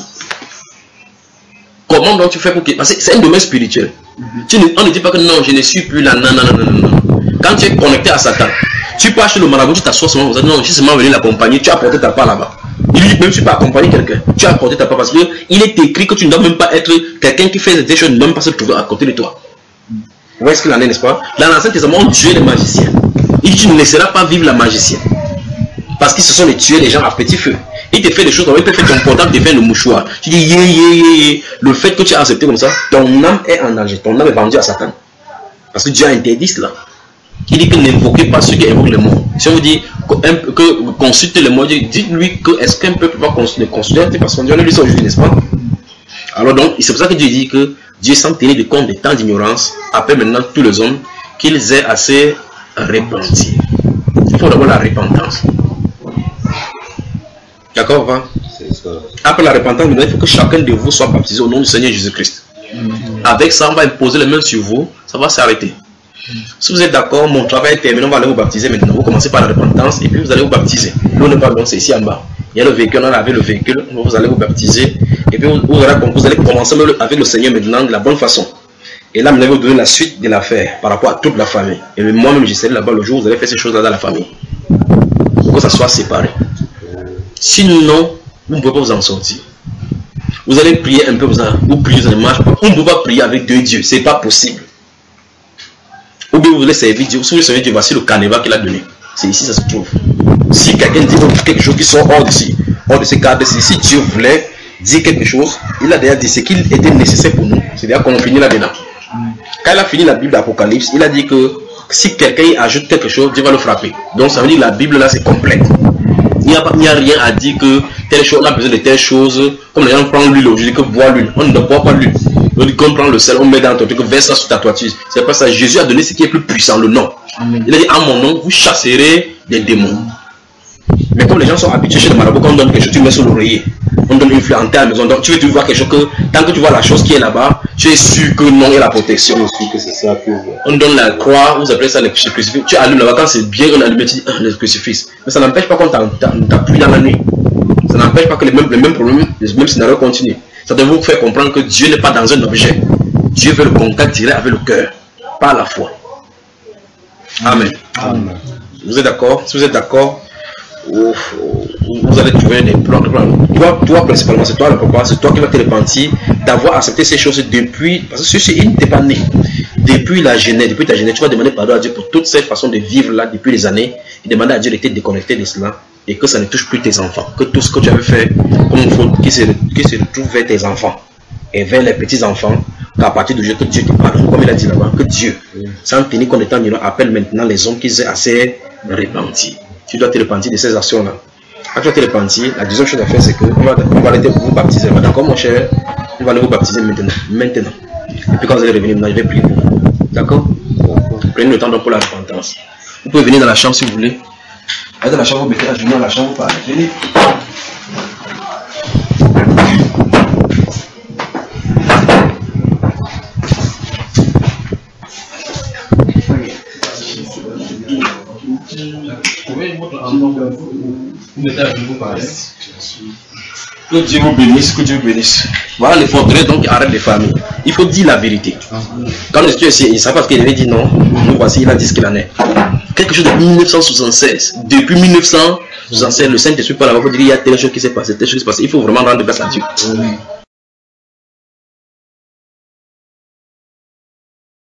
Comment donc tu fais pour que... Parce que c'est un domaine spirituel. Mm-hmm. tu ne... On ne dit pas que non, je ne suis plus là. Non, non, non, non, non. Quand tu es connecté à Satan, tu pars chez le marabout, tu t'assois seulement. Non, je suis seulement venu l'accompagner, tu as apporté ta part là-bas. Il dit même si tu peux accompagner quelqu'un, tu as apporté ta part parce qu'il est écrit que tu ne dois même pas être quelqu'un qui fait des choses, ne doit même pas se trouver à côté de toi. Vous voyez ce qu'il en est, n'est-ce pas? Dans l'Ancien Testament, Dieu est le magicien. Et tu ne laisseras pas vivre la magicienne. Parce qu'ils se sont les tuer les gens à petit feu. Il te fait des choses, il te fait ton portable, il te fait le mouchoir. Tu dis, yé, yé, yé. Le fait que tu as accepté comme ça, ton âme est en danger. Ton âme est vendue à Satan. Parce que Dieu a interdit cela. Il dit que n'invoquez pas ceux qui invoquent les morts. Si on vous dit que, que consultez les morts, dites-lui que est-ce qu'un peuple va consulter, consulter parce qu'on Dieu lui aujourd'hui, n'est-ce pas? Alors donc, c'est pour ça que Dieu dit que Dieu, sans tenir de compte des temps d'ignorance, appelle maintenant tous les hommes qu'ils aient assez repentir. Il faut d'abord la repentance. D'accord, va? Après la repentance, il faut que chacun de vous soit baptisé au nom du Seigneur Jésus-Christ. Mm-hmm. Avec ça, on va imposer les mains sur vous, ça va s'arrêter. Si vous êtes d'accord, mon travail est terminé, on va aller vous baptiser maintenant. Vous commencez par la repentance et puis vous allez vous baptiser. L'eau n'est pas bon, c'est ici en bas. Il y a le véhicule, on a lavé le véhicule, vous allez vous baptiser. Et puis vous, vous, allez, vous allez commencer avec le Seigneur maintenant de la bonne façon. Et là, vous allez vous donner la suite de l'affaire par rapport à toute la famille. Et moi-même, je serai là-bas le jour où vous allez faire ces choses-là dans la famille. Pour que ça soit séparé. Sinon, vous ne pouvez pas vous en sortir. Vous allez prier un peu, vous allez, vous priez, vous allez marcher. On ne peut pas prier avec deux dieux, ce n'est pas possible. Ou bien vous voulez servir Dieu, si vous voulez servir Dieu, voici le canevas qu'il a donné. C'est ici ça se trouve. Si quelqu'un dit quelque chose qui sort hors d'ici, hors de ces cadres, si Dieu voulait dire quelque chose, il a déjà dit ce qu'il était nécessaire pour nous. C'est-à-dire qu'on finit là-dedans. Quand il a fini la Bible d'Apocalypse, il a dit que si quelqu'un ajoute quelque chose, Dieu va le frapper. Donc ça veut dire que la Bible là c'est complète. Il n'y a, a rien à dire que telle chose, on a besoin de telle chose. Comme les gens prennent l'huile aujourd'hui, que boire l'huile. On ne boit pas l'huile. Quand on prend le sel, on met dans ton truc, verse ça sur ta toiture. C'est pas ça. Jésus a donné ce qui est plus puissant, le nom. Amen. Il a dit, à mon nom, vous chasserez des démons. Mais comme les gens sont habitués chez le marabout, quand on donne quelque chose, tu mets sur l'oreiller. On donne une fleur en terre à la maison. Donc tu veux tu voir quelque chose que, tant que tu vois la chose qui est là-bas, tu es sûr que non, il y a la protection. Que c'est ça que... On donne la croix, vous appelez ça le crucifix. Tu allumes là-bas, quand c'est bien, on allume, tu dis, ah, le crucifix. Mais ça n'empêche pas qu'on t'appuie dans la nuit. Ça n'empêche pas que les mêmes, les mêmes problèmes, les mêmes scénarios continuent. Ça doit vous faire comprendre que Dieu n'est pas dans un objet. Dieu veut le contact direct avec le cœur, pas la foi. Amen. Amen. Vous êtes d'accord? Si vous êtes d'accord, vous allez trouver des plans. Toi, toi principalement, c'est toi le papa, c'est toi qui vas te repentir d'avoir accepté ces choses depuis, parce que ceci, il n'était pas né. Depuis la jeunesse, depuis ta jeunesse, tu vas demander pardon à Dieu pour toute cette façon de vivre là depuis les années, et demander à Dieu de te déconnecter de cela, et que ça ne touche plus tes enfants, que tout ce que tu avais fait comme il faut, qui se, qui se retrouve vers tes enfants, et vers les petits-enfants, qu'à partir de Dieu, que Dieu te pardonne, comme il a dit là-bas, que Dieu, sans tenir compte de temps, appelle maintenant les hommes qui sont assez repentis. Tu dois te repentir de ces actions-là. Quand tu dois te repentir, la deuxième chose à faire, c'est qu'on va, on va aller vous baptiser. D'accord, mon cher? On va aller vous baptiser maintenant. Maintenant. Et puis quand vous allez revenir, maintenant, je vais prier pour vous. D'accord? Prenez le temps donc pour la repentance. Vous pouvez venir dans la chambre si vous voulez. Allez dans la chambre, vous mettez la journée dans la chambre, vous parlez. Venez. Que Dieu vous bénisse, que Dieu vous bénisse. Voilà les forteresses donc arrêtent les familles. Il faut dire la vérité. Quand le Dieu il ne savait pas ce qu'il avait dit, non. Nous voici, il a dit ce qu'il en est. Quelque chose de mille neuf cent soixante-seize. Depuis mille neuf cent soixante-seize, le Saint-Esprit parle là-bas pour dire il y a telle chose qui s'est passée, telle chose qui s'est passée. Il faut vraiment rendre grâce à Dieu.